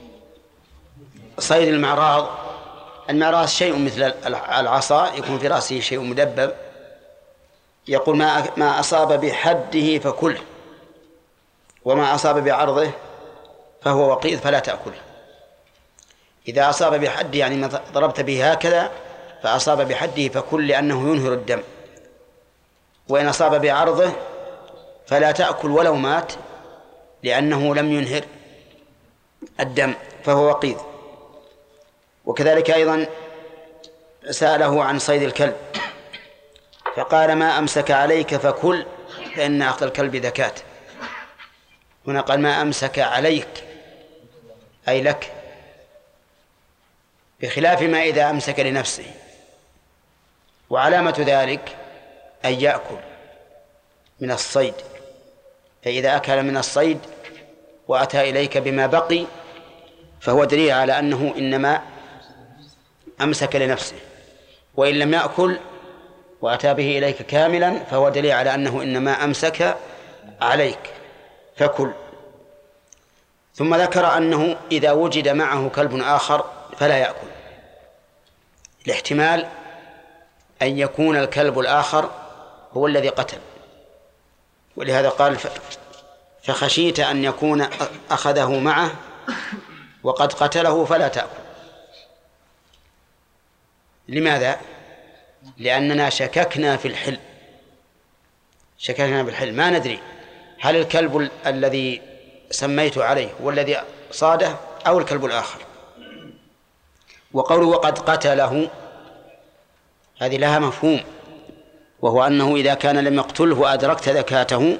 صيد المعراض. المعراض شيء مثل العصا يكون في رأسه شيء مدبب. يقول ما ما أصاب بحده فكله، وما أصاب بعرضه فهو وقيد فلا تأكله. إذا أصاب بحده يعني ما ضربت به هكذا فأصاب بحده فكل، لأنه ينهر الدم. وإن أصاب بعرضه فلا تأكل ولو مات، لأنه لم ينهر الدم فهو وقيد. وكذلك أيضا سأله عن صيد الكلب فقال: ما أمسك عليك فكل، فإن أخذ الكلب ذكاة. هنا قال: ما أمسك عليك أي لك، بخلاف ما إذا أمسك لنفسه. وعلامة ذلك أن يأكل من الصيد، فإذا أكل من الصيد وأتى إليك بما بقي فهو دليل على أنه إنما أمسك لنفسه، وإن لم يأكل وأتى به إليك كاملا فهو دليل على أنه إنما أمسك عليك فكل. ثم ذكر أنه إذا وجد معه كلب آخر فلا يأكل، الاحتمال أن يكون الكلب الآخر هو الذي قتل، ولهذا قال فخشيت أن يكون أخذه معه وقد قتله فلا تأكل. لماذا؟ لأننا شككنا في الحل، شككنا في الحل ما ندري هل الكلب الذي سميت عليه والذي صاده أو الكلب الآخر. وقوله وقد قتله هذه لها مفهوم، وهو أنه إذا كان لم يقتله وأدركت ذكاته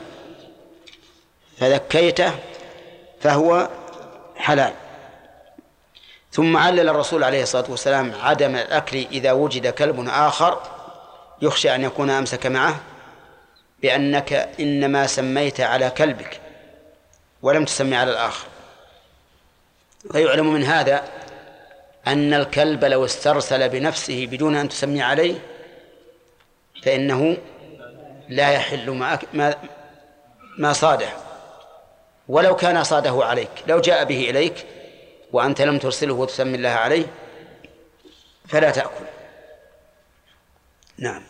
فذكيته فهو حلال. ثم علل الرسول عليه الصلاة والسلام عدم الأكل إذا وجد كلب آخر يخشى أن يكون أمسك معه بأنك إنما سميت على كلبك ولم تسمي على الآخر. فيعلم من هذا أن الكلب لو استرسل بنفسه بدون أن تسمي عليه فإنه لا يحل ما, ما, ما صاده، ولو كان صاده عليك، لو جاء به إليك وأنت لم ترسله وتسمي الله عليه فلا تأكل. نعم.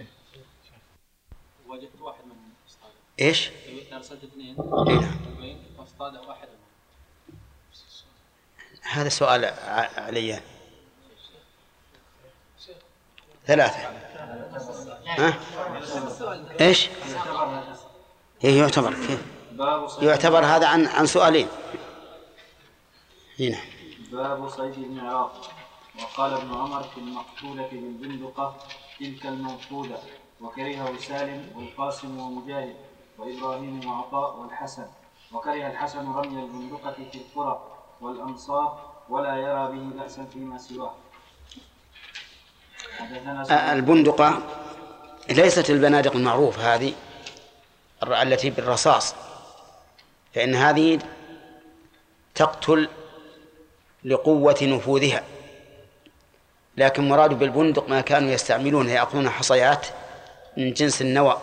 وجدت واحد من اصطاد. ايش؟ ارسلت اثنين. نعم. واصطاد واحد. هذا سؤال علي. ثلاثة. ها؟ ايش؟ هي يعتبر كيف؟ يعتبر هذا عن عن سؤالين. هنا. باب صيد المعراق. وقال ابن عمر في المقتولة بالبندقة تلك المنفوذة، وكرهه سالم والقاسم ومجاهد وإبراهيم وعطاء والحسن، وكره الحسن رمي البندقة في القرى والأمصار ولا يرى به بأسا فيما سواه. البندقة ليست البنادق المعروف هذه التي بالرصاص، فإن هذه تقتل لقوة نفوذها، لكن مراد بالبندق ما كانوا يستعملون يأخذون حصيات من جنس النوى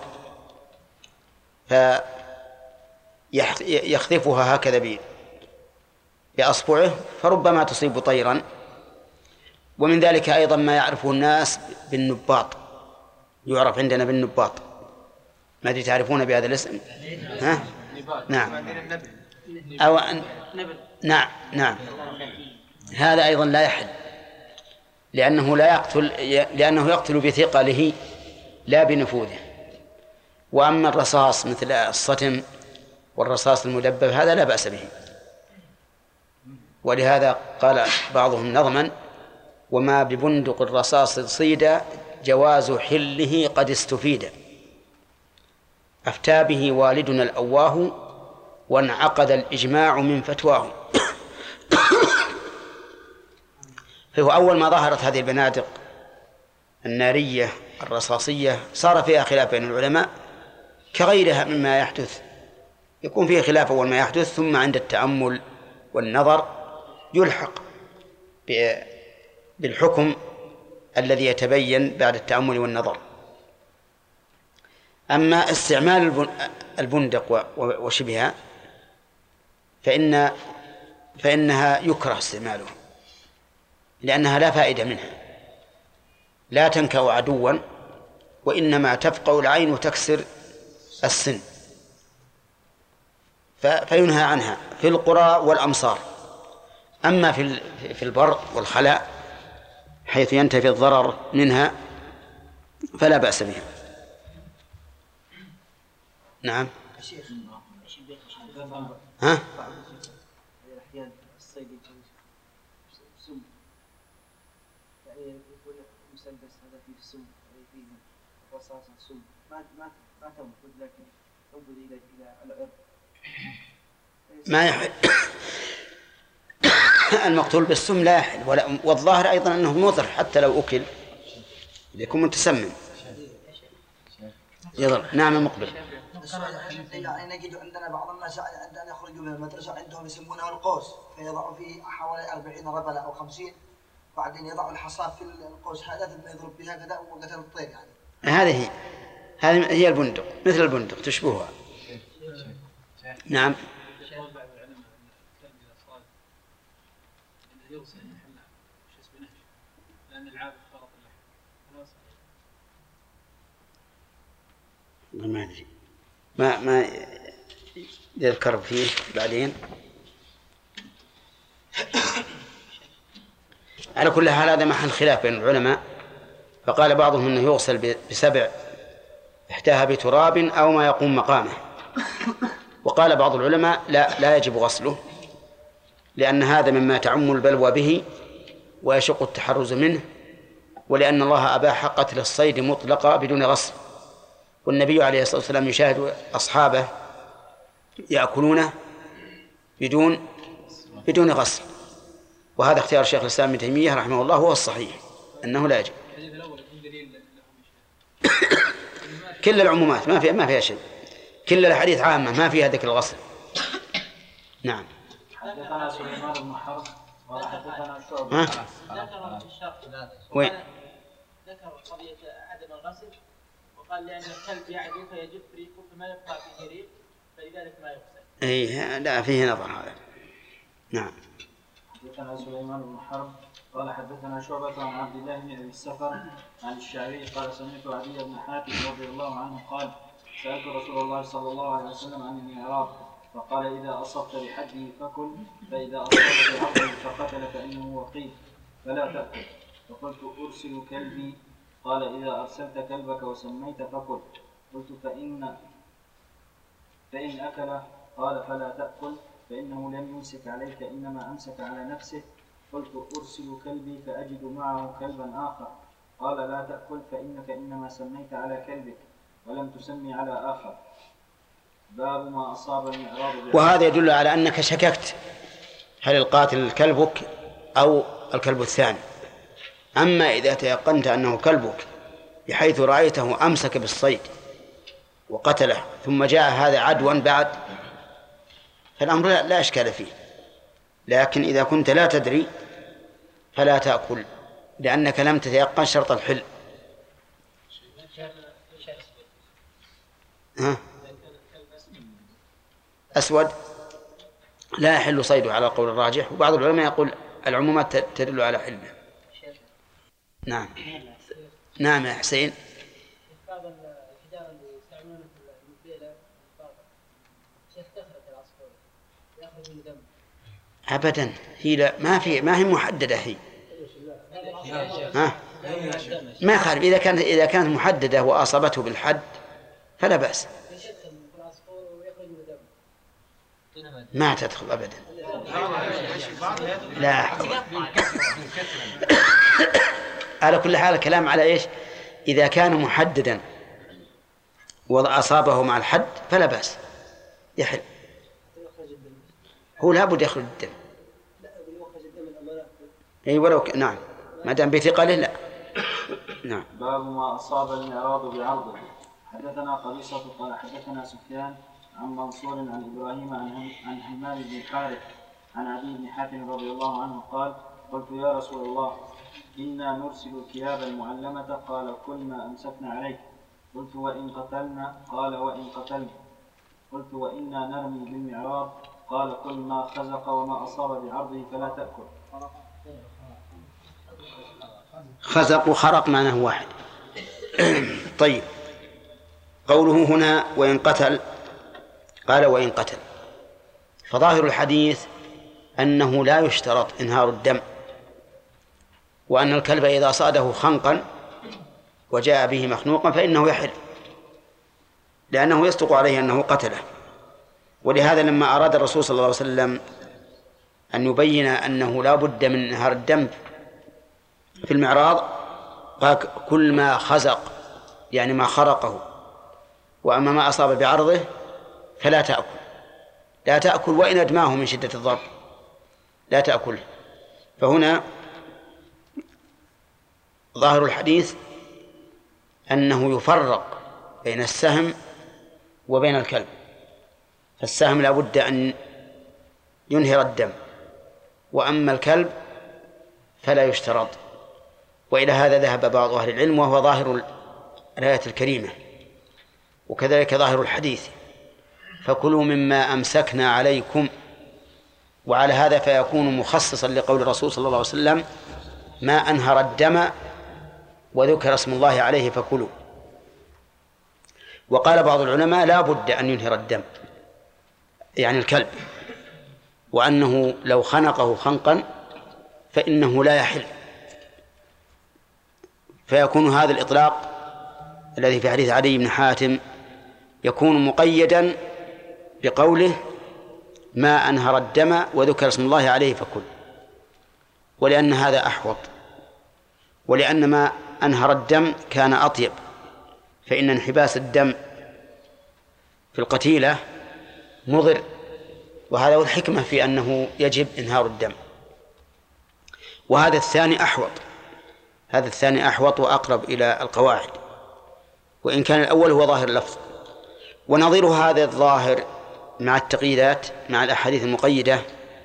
فيخذفها هكذا بأصبعه فربما تصيب طيرا. ومن ذلك أيضا ما يعرفه الناس بالنباط، يعرف عندنا بالنباط، ما أدري تعرفون بهذا الاسم؟ ها؟ نعم. أو أن... نعم نعم هذا أيضا لا يحل، لأنه لا يقتل، لأنه يقتل بثقله لا بنفوذه. وأما الرصاص مثل الصتم والرصاص المدبب هذا لا بأس به. ولهذا قال بعضهم نظما وما ببندق الرصاص صيدا جواز حله قد استفيد، أفتى به والدنا الأواه وانعقد الإجماع من فتواه. فهو أول ما ظهرت هذه البنادق النارية الرصاصية صار فيها خلاف بين العلماء كغيرها مما يحدث، يكون فيه خلاف أول ما يحدث، ثم عند التأمل والنظر يلحق بالحكم الذي يتبين بعد التأمل والنظر. أما استعمال البندق وشبهها فإن فإنها يكره استعمالها، لأنها لا فائدة منها، لا تنكأ عدوا وإنما تفقع العين وتكسر السن، فينهى عنها في القرى والأمصار. أما في في البر والخلاء حيث ينتفي الضرر منها فلا بأس بها. نعم. ها؟ ما يحل. المقتول بالسم لا يحل، والظاهر أيضا أنه مضر حتى لو أكل يكون متسمم يضر. نعم المقبل. يعني نجد عندنا بعض الناس عندنا يخرجوا من المدرسة عندهم يسمونه القوس، فيضعوا فيه حوالي أربعين ربلة أو خمسين، بعدين يضعوا الحصاة في القوس هذا ثم يضرب بها كذا وقتل الطير يعني. هذه هي هذه هي البندق، مثل البندق تشبهها. نعم. ما أدري ما ما يذكر فيه بعدين. على كل حال هذا محل خلاف بين العلماء، فقال بعضهم انه يغسل بسبع احتاها بتراب او ما يقوم مقامه، وقال بعض العلماء لا لا يجب غسله، لان هذا مما تعم البلوى به ويشق التحرز منه، ولان الله اباح قتل الصيد مطلقا بدون غسل، والنبي عليه الصلاة والسلام يشاهد أصحابه يأكلونه بدون بدون غسل، وهذا اختيار الشيخ الإسلام ابن تيمية رحمه الله هو الصحيح أنه لا يجب. كل العمومات ما فيها ما فيها شيء، كل الأحاديث عامة ما فيها ذكر الغسل. نعم. حدثنا سليمان بن حرب قال حدثنا شعبة. ذكر في الشرط وين؟ ذكر قضية عدم الغسل، وقال لأن الكلب يعدو فيجف ريقه فما يبقى فيه ريق فلذلك ما يغسل. إيه لا فيه نظر هذا. نعم. حدثنا سليمان بن حرب قال حدثنا شعبة عن عبد الله بن أبي السفر عن الشعبي قال سمعت عدي بن حاتم رضي الله عنه قال سألت رسول الله صلى الله عليه وسلم عن المعراض فقال إذا أصبت بحده فكل، فإذا أصبت بعرضه فقتل فإنه وقيل فلا تأكل. فقلت أرسل كلبي قال إذا أرسلت كلبك وسميت فكل. قلت فإن فإن أكل قال فلا تأكل فإنه لم يمسك عليك إنما أمسك على نفسه. قلت أرسل كلبي فأجد معه كلبا آخر قال لا تأكل فإنك إنما سميت على كلبك ولم تسمي على آخر. باب ما أصاب المعراض. وهذا يدل على أنك شككت هل القاتل كلبك أو الكلب الثاني. أما إذا تيقنت أنه كلبك بحيث رأيته أمسك بالصيد وقتله ثم جاء هذا عدوا بعد فالأمر لا إشكال فيه، لكن إذا كنت لا تدري فلا تأكل لأنك لم تتيقن شرط الحل. ها؟ أسود لا يحل صيده على القول الراجح، وبعض العلماء يقول العمومات تدل على حله. نعم. نعم يا حسين. بعض الحجارة اللي يستعملونها في المبيلة شيخ كثرة العصفور يأخذ من دم. أبدا هي لا ما في ما هي محددة هي. ها؟ ما يخالف إذا كانت إذا كانت محددة وأصابته بالحد فلا بأس. ما تدخل أبدا. لا. على كل حال الكلام على إيش؟ إذا كان محددا وأصابه مع الحد فلا بأس يحل. هو لابد يخرج الدم. أي ولو ك... نعم ما دام بثقله لا. نعم. باب ما أصاب المعراض بعرضه. حدثنا قبيصة قال حدثنا سفيان عن منصور عن إبراهيم عن عن حماد بن الحارث عن عدي بن حاتم رضي الله عنه قال قلت يا رسول الله إنا نرسل الكلاب المعلمة قال كل ما أمسكنا عليك. قلت وإن قتلنا قال وإن قتلنا. قلت وإنا نرمي بالمعراض قال كل ما خزق وما أصاب بعرضه فلا تأكل. خزق وخرق معناه واحد. طيب قوله هنا وإن قتل قال وإن قتل، فظاهر الحديث أنه لا يشترط إنهار الدم، وأن الكلب إذا صاده خنقا وجاء به مخنوقا فإنه يحل لأنه يصدق عليه أنه قتله. ولهذا لما أراد الرسول صلى الله عليه وسلم أن يبين أنه لا بد من إنهار الدم في المعراض قال كل ما خزق يعني ما خرقه، وأما ما أصاب بعرضه فلا تأكل. لا تأكل وإن أدماه من شدة الضرب لا تأكل. فهنا ظاهر الحديث أنه يفرق بين السهم وبين الكلب، فالسهم لا بد أن ينهر الدم، وأما الكلب فلا يشترط. وإلى هذا ذهب بعض أهل العلم، وهو ظاهر الآية الكريمة، وكذلك ظاهر الحديث: فكلوا مما أمسكنا عليكم. وعلى هذا فيكون مخصصا لقول الرسول صلى الله عليه وسلم: ما أنهر الدم وذكر اسم الله عليه فكلوا. وقال بعض العلماء: لا بد أن ينهر الدم، يعني الكلب، وأنه لو خنقه خنقا فإنه لا يحل، فيكون هذا الإطلاق الذي في حديث عدي بن حاتم يكون مقيدا بقوله: ما أنهر الدم وذكر اسم الله عليه فكل، ولأن هذا أحوط، ولأن ما أنهر الدم كان أطيب، فإن انحباس الدم في القتيلة مضر، وهذا هو الحكمة في أنه يجب إنهار الدم. وهذا الثاني أحوط، هذا الثاني أحوط وأقرب إلى القواعد، وإن كان الأول هو ظاهر اللفظ. ونظير هذا الظاهر مع التقييدات مع الأحاديث المقيدة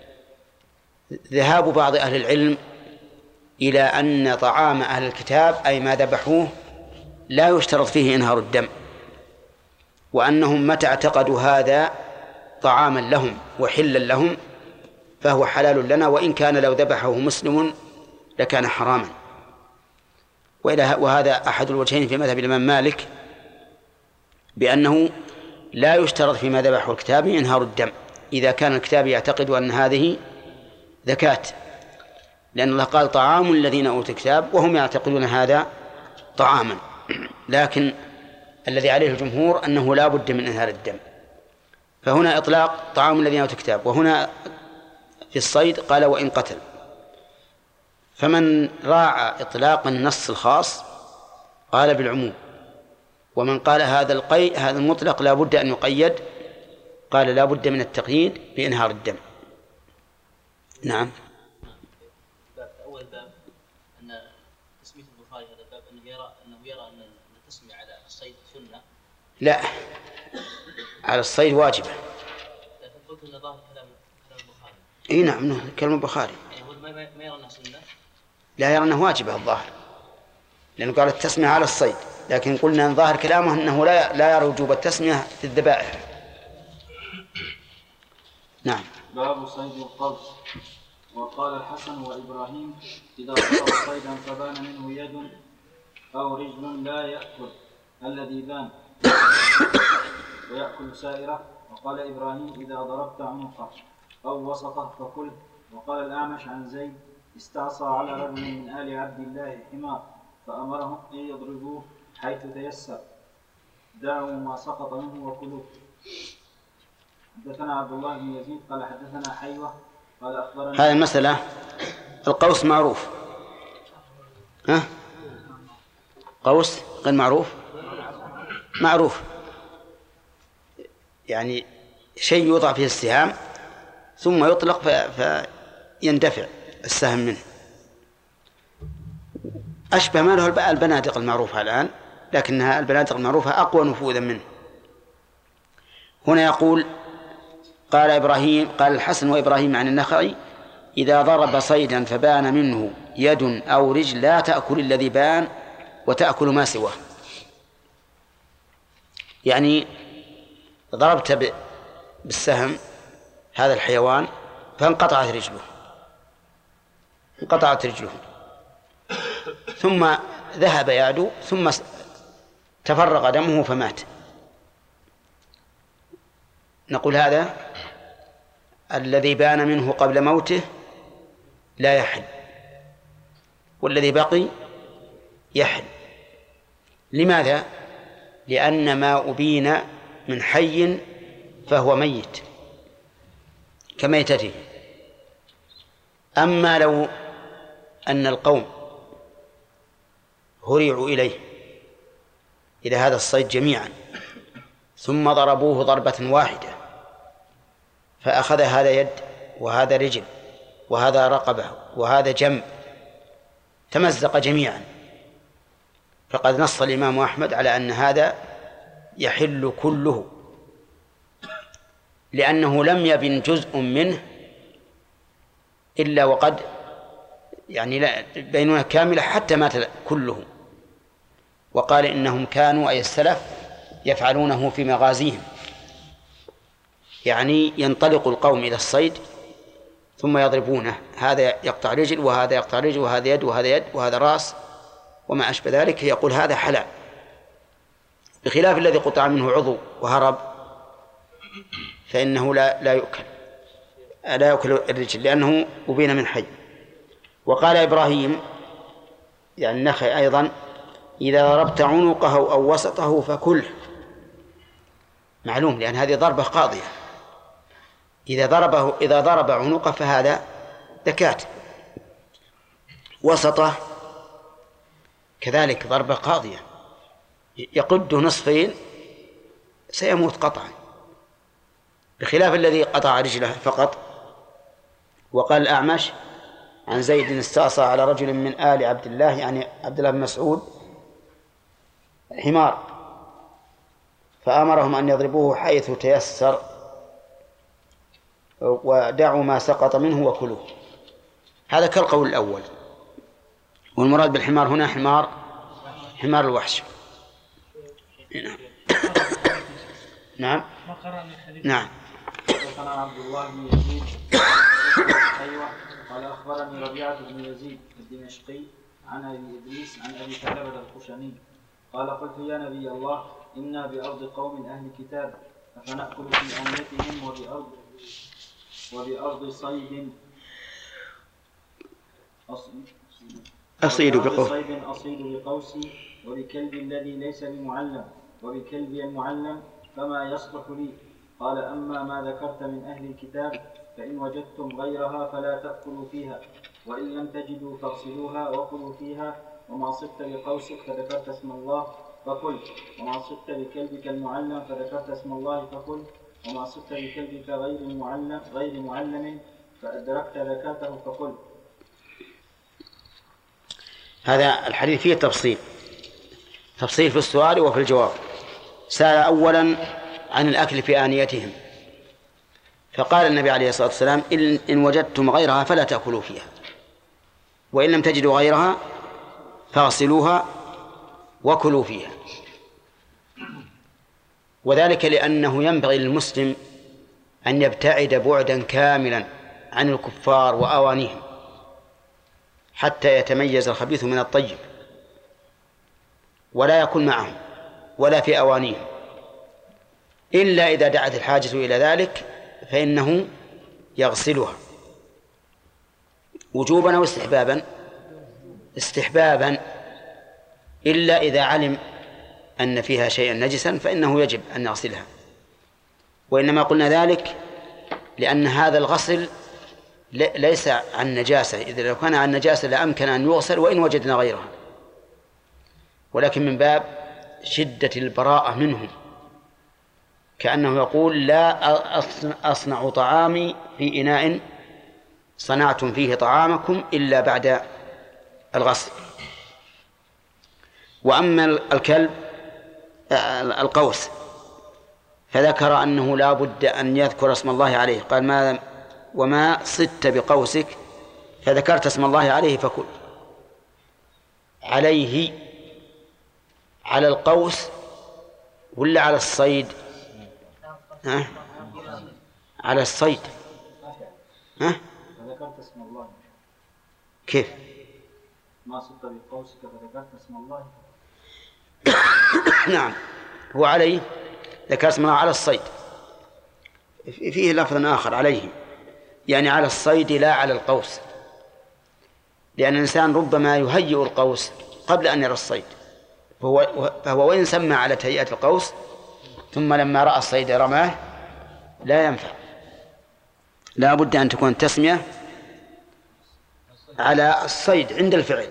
ذهاب بعض أهل العلم إلى أن طعام أهل الكتاب أي ما ذبحوه لا يشترط فيه إنهار الدم، وأنهم متى اعتقدوا هذا طعاما لهم وحلا لهم فهو حلال لنا، وإن كان لو ذبحه مسلم لكان حراما. وهذا أحد الوجهين في مذهب الإمام مالك، بأنه لا يشترط فيما ذبحه الكتاب إنهار الدم إذا كان الكتاب يعتقد أن هذه زكاة، لأن الله قال: طعام الذين أوتوا الكتاب، وهم يعتقدون هذا طعاما. لكن الذي عليه الجمهور أنه لا بد من إنهار الدم، فهنا إطلاق طعام الذين أوتوا الكتاب، وهنا في الصيد قال: وإن قتل. فمن راعى إطلاق النص الخاص قال بالعموم، ومن قال هذا القي هذا المطلق لا بد أن يقيد قال لا بد من التقييد بإنهار الدم. نعم. باب أول باب أن تسمية البخاري هذا الباب أنه يرى أنه يرى أن التسمية على الصيد سنة. لا، على الصيد واجبة. لكن قلت أن ظاهر كلام كلام البخاري. إيه نعم، كلام البخاري. يعني هو ما ما يرى أنها سنة. لا يرى أنه واجبة الظاهر، لأنه قال التسمية على الصيد، لكن قلنا أن ظاهر كلامه أنه لا لا يرى وجوب التسمية في الذبائح. نعم. باب صيد القوس. وقال الحسن وإبراهيم: إذا ضرب صيدا فبان منه يد أو رجل لا يأكل الذي بان ويأكل سائره. وقال إبراهيم: إذا ضربت عنقه أو وسطه فكل. وقال الأعمش عن زيد: استعصى على رجل من آل عبد الله حمار فأمرهم أن يضربوه حيث تيسر، دعوا ما سقط منه وكلوه. حدثنا عبد الله بن يزيد قال حدثنا حيوة قال أخبرنا. هذه المسألة القوس معروف، ها؟ قوس غير معروف؟ معروف، يعني شيء يوضع فيه السهام ثم يطلق فيندفع السهم منه، أشبه ما له البنادق المعروفة الآن، لكنها البنادق المعروفة أقوى نفوذا منه. هنا يقول: قال إبراهيم قال الحسن وإبراهيم عن النخعي: إذا ضرب صيدا فبان منه يد أو رجل لا تأكل الذي بان وتأكل ما سواه. يعني ضربت بالسهم هذا الحيوان فانقطعت رجله انقطعت رجله ثم ذهب يعدو ثم تفرغ دمه فمات. نقول هذا الذي بان منه قبل موته لا يحل، والذي بقي يحل. لماذا؟ لأن ما أبين من حي فهو ميت كميتته. أما لو أن القوم هرعوا إليه إلى هذا الصيد جميعا ثم ضربوه ضربة واحدة فأخذ هذا يد وهذا رجل وهذا رقبة وهذا جنب تمزق جميعا، فقد نص الإمام أحمد على أن هذا يحل كله لأنه لم يبن جزء منه إلا وقد يعني لا بينونة كاملة حتى مات كله. وقال إنهم كانوا أي السلف يفعلونه في مغازيهم، يعني ينطلق القوم إلى الصيد ثم يضربونه، هذا يقطع رجل وهذا يقطع رجل وهذا يد وهذا يد وهذا رأس وما أشبه ذلك، يقول هذا حلال، بخلاف الذي قطع منه عضو وهرب فإنه لا لا يؤكل لا يأكل الرجل لأنه أبين من حي. وقال إبراهيم يعني النخعي أيضا إذا ضربت عنقه أو وسطه فكله، معلوم لأن هذه ضربة قاضية، إذا ضربه إذا ضرب عنقه فهذا ذكاة، وسطه كذلك ضربة قاضية يقده نصفين سيموت قطعا، بخلاف الذي قطع رجله فقط. وقال الأعمش عن زيد استعصى على رجل من آل عبد الله يعني عبد الله بن مسعود حمار فأمرهم أن يضربوه حيث تيسر ودعوا ما سقط منه وكلوه. هذا كالقول الأول، والمراد بالحمار هنا حمار حمار الوحش. نعم نعم. حدثنا عبد الله بن يزيد ايوه قال اخبرني ربيعه بن يزيد الدمشقي عن ابي ادريس عن ابي ثعلبه الخشني قال قلت يا نبي الله انا بارض قوم اهل كتاب افناكل في انيتهم وبارض وبارض صيد أصيد بقوس صيد اصيد بقوسي وبكلب الذي ليس بمعلم وبكلبي المعلم فما يصلح لي. قال أما ما ذكرت من أهل الكتاب فإن وجدتم غيرها فلا تأكلوا فيها، وإن لم تجدوا فاغسلوها وكلوا فيها، وما صدت بقوسك فذكرت اسم الله فكل، وما صدت بكلبك المعلم فذكرت اسم الله فكل، وما صدت بكلبك غير المعلم غير معلم فأدركت ذكاته فكل. هذا الحديث فيه تفصيل تفصيل في السؤال وفي الجواب. سأل أولا عن الأكل في آنيتهم، فقال النبي عليه الصلاة والسلام إن وجدتم غيرها فلا تأكلوا فيها، وإن لم تجدوا غيرها فاغسلوها وكلوا فيها. وذلك لأنه ينبغي للمسلم أن يبتعد بعدا كاملا عن الكفار وأوانيهم حتى يتميز الخبيث من الطيب، ولا يكون معهم ولا في أوانيهم، إلا إذا دعت الحاجة إلى ذلك فإنه يغسلها وجوبا أو استحبابا استحبابا إلا إذا علم أن فيها شيئا نجسا فإنه يجب أن يغسلها. وإنما قلنا ذلك لأن هذا الغسل ليس عن نجاسة، إذا لو كان عن نجاسة لأمكن أن يغسل وإن وجدنا غيرها، ولكن من باب شدة البراءة منهم، كأنه يقول لا أصنع طعامي في إناء صنعتم فيه طعامكم إلا بعد الغسل. وأما الكلب القوس فذكر أنه لا بد أن يذكر اسم الله عليه، قال ما وما صدت بقوسك فذكرت اسم الله عليه فكل. عليه على القوس ولا على الصيد؟ ها؟ على الصيد. ها؟ فذكرت اسم الله. كيف؟ ما صدت بقوسك فذكرت اسم الله. نعم، هو عليه ذكر اسم الله على الصيد، فيه لفظ آخر عليه يعني على الصيد لا على القوس، لأن الإنسان ربما يهيئ القوس قبل أن يرى الصيد، فهو, فهو وإن سمى على تهيئة القوس ثم لما رأى الصيد رماه لا ينفع، لا بد أن تكون تسمية على الصيد عند الفعل.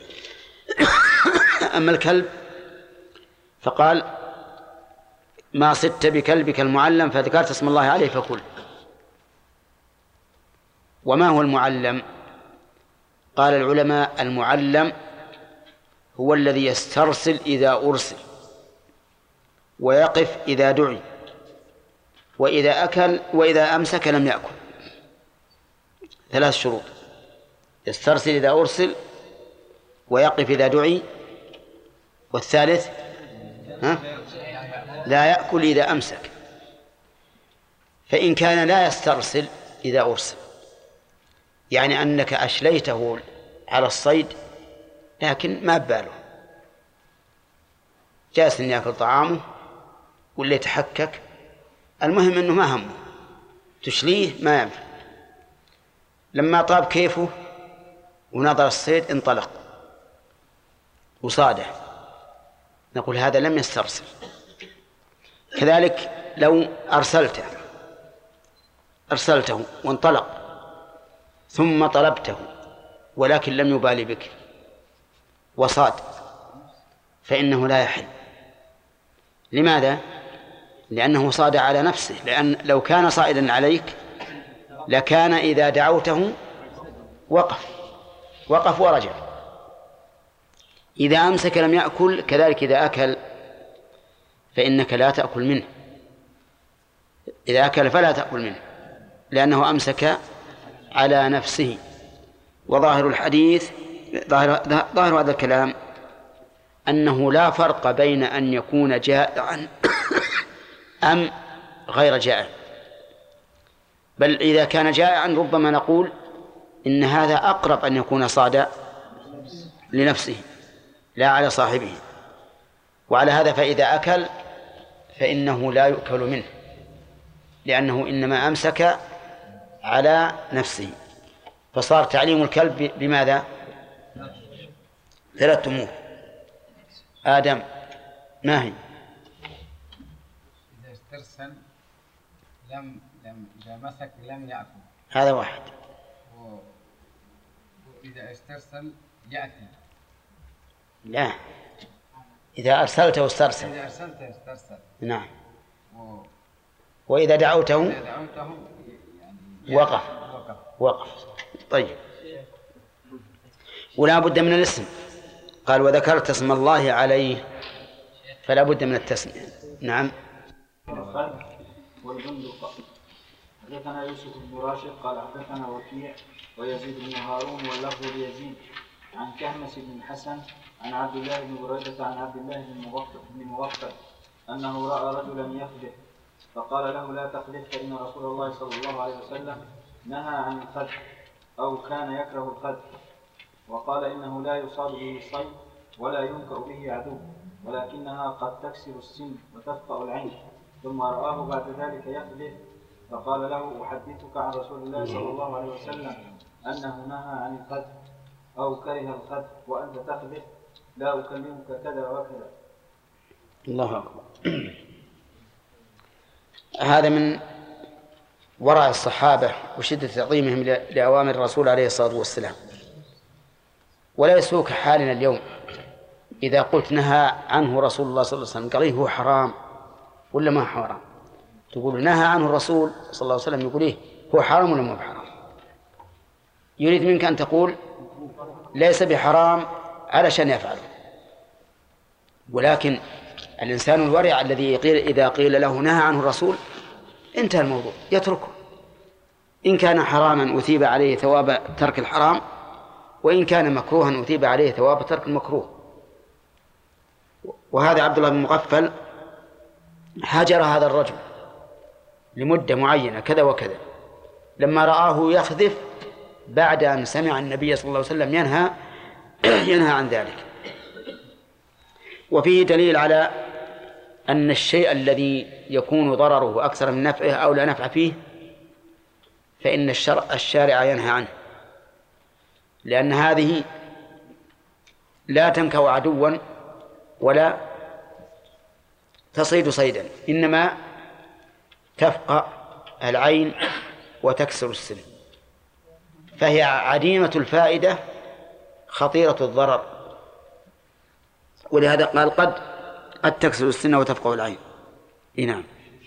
أما الكلب فقال ما صدت بكلبك المعلم فذكرت اسم الله عليه فكل. وما هو المعلم؟ قال العلماء المعلم هو الذي يسترسل إذا أرسل ويقف إذا دعي وإذا أكل وإذا أمسك لم يأكل. ثلاث شروط: يسترسل إذا أرسل، ويقف إذا دعي، والثالث ها؟ لا يأكل إذا أمسك. فإن كان لا يسترسل إذا أرسل، يعني أنك أشليته على الصيد لكن ما بباله، جالس أن يأكل طعامه ولا يتحكك، المهم أنه ما همه، تشليه ما ينفع. لما طاب كيفه ونظر الصيد انطلق وصاده، نقول هذا لم يسترسل. كذلك لو أرسلته أرسلته وانطلق ثم طلبته ولكن لم يبالي بك وصاد، فإنه لا يحل. لماذا؟ لأنه صاد على نفسه، لأن لو كان صائدا عليك لكان إذا دعوته وقف وقف ورجع. إذا أمسك لم يأكل. كذلك إذا أكل فإنك لا تأكل منه، إذا أكل فلا تأكل منه لأنه أمسك على نفسه. وظاهر الحديث ظاهر, ظاهر هذا الكلام أنه لا فرق بين أن يكون جائعا أم غير جائع، بل إذا كان جائعا ربما نقول إن هذا أقرب أن يكون صاد لنفسه لا على صاحبه. وعلى هذا فإذا أكل فإنه لا يؤكل منه، لأنه إنما أمسك على نفسه. فصار تعليم الكلب بماذا؟ ثلاث أمور. آدم ما هي؟ إذا استرسل لم لم إذا مسك لم يأكل، هذا واحد. و... وإذا استرسل يأتي. لا، إذا أرسلته استرسل. إذا أرسلته استرسل. نعم. و... وإذا دعوته إذا دعوته يعني وقف وقف. وقف. طيب، ولا بد من الاسم. قال وذكرت اسم الله عليه، فلا بد من التسمية. نعم. الخلف والبندق. حدثنا يوسف بن راشد قال حدثنا وكيع ويزيد بن هارون واللفظ ليزيد عن كهمس بن الحسن عن عبد الله بن بريدة عن عبد الله بن مغفل أنه رأى رجلا يخلف فقال له لا تخلف فإن رسول الله صلى الله عليه وسلم نهى عن الخلف أو كان يكره الخلف، وقال إنه لا يصاب به صيد ولا ينكأ به عدو، ولكنها قد تكسر السن وتفقأ العين. ثم رآه بعد ذلك يخلف فقال له أحدثك عن رسول الله صلى الله عليه وسلم أنه نهى عن الخلف أو كره الخلف وأنت تخلف، لا أكلمك كذا وكذا. الله أكبر. هذا من وراء الصحابة وشدة تعظيمهم لأوامر الرسول عليه الصلاة والسلام. ولا يسوك حالنا اليوم إذا قلت نهى عنه رسول الله صلى الله عليه وسلم، قال إيه هو حرام ولا ما حرام؟ تقول نهى عنه الرسول صلى الله عليه وسلم، يقول إيه هو حرام ولا ما حرام؟ يريد منك أن تقول ليس بحرام علشان يفعله. ولكن الإنسان الورع الذي قيل إذا قيل له نهى عنه الرسول انتهى الموضوع، يتركه. إن كان حراما أثيب عليه ثواب ترك الحرام، وإن كان مكروها أثيب عليه ثواب ترك المكروه. وهذا عبد الله بن مغفل هاجر هذا الرجل لمدة معينة كذا وكذا، لما رآه يخذف بعد أن سمع النبي صلى الله عليه وسلم ينهى ينهى عن ذلك. وفيه دليل على أن الشيء الذي يكون ضرره أكثر من نفعه أو لا نفع فيه فإن الشرع الشارع ينهى عنه، لأن هذه لا تنكو عدوا ولا تصيد صيدا، إنما تفقأ العين وتكسر السن، فهي عديمة الفائدة خطيرة الضرر. ولهذا قال قد قد تكسر السن وتفقأ العين. نعم.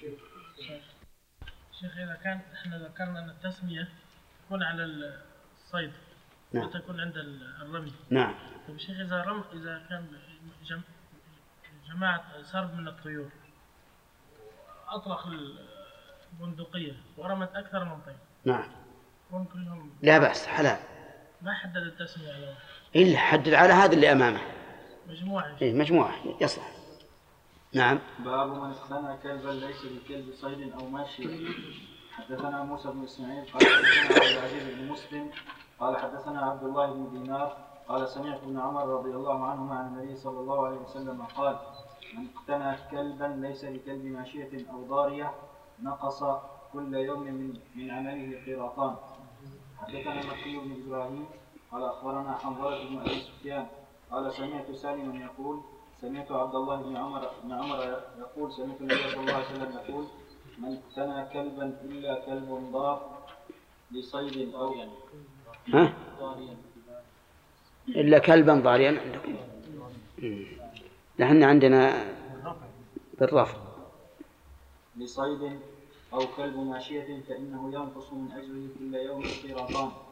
شيخ إذا كان احنا ذكرنا أن التسمية تكون على الصيد نعم. وتكون عند الرمي. نعم. طيب شيخ إذا رم إذا كان جم... جماعة سرب من الطيور أطلق بندقية ورمت أكثر من طير. نعم. يكون كلهم لا بأس حلال. ما حدد التسمية على واحد. إلا حدد على هذا اللي أمامه. مجموعة. إيه مجموعة يصلح. نعم. باب من اقتنى كلبا ليس بكلب صيد أو ماشي. حدثنا موسى بن إسماعيل قال حدثنا عبد العزيز بن مسلم قال حدثنا عبد الله بن دينار قال سمعت ابن عمر رضي الله عنهما عن النبي صلى الله عليه وسلم قال من اقتنى كلبا ليس بكلب ماشية أو ضارية نقص كل يوم من, من عمله قيراطان. حدثنا مكي بن إبراهيم قال أخبرنا حنظلة بن أبي سفيان قال سمعت سالما يقول سمعت عبد الله بن عمر بن عمر يقول سمعت النبي صلى الله عليه وسلم يقول من اقتنى كلبا إلا كلب ضار لصيد أو ها؟ إلا كلبا ضاريا عندكم. نحن عندنا بالرفع لصيد أو كلب ماشية فإنه ينقص من أجله كل يوم قيراطان.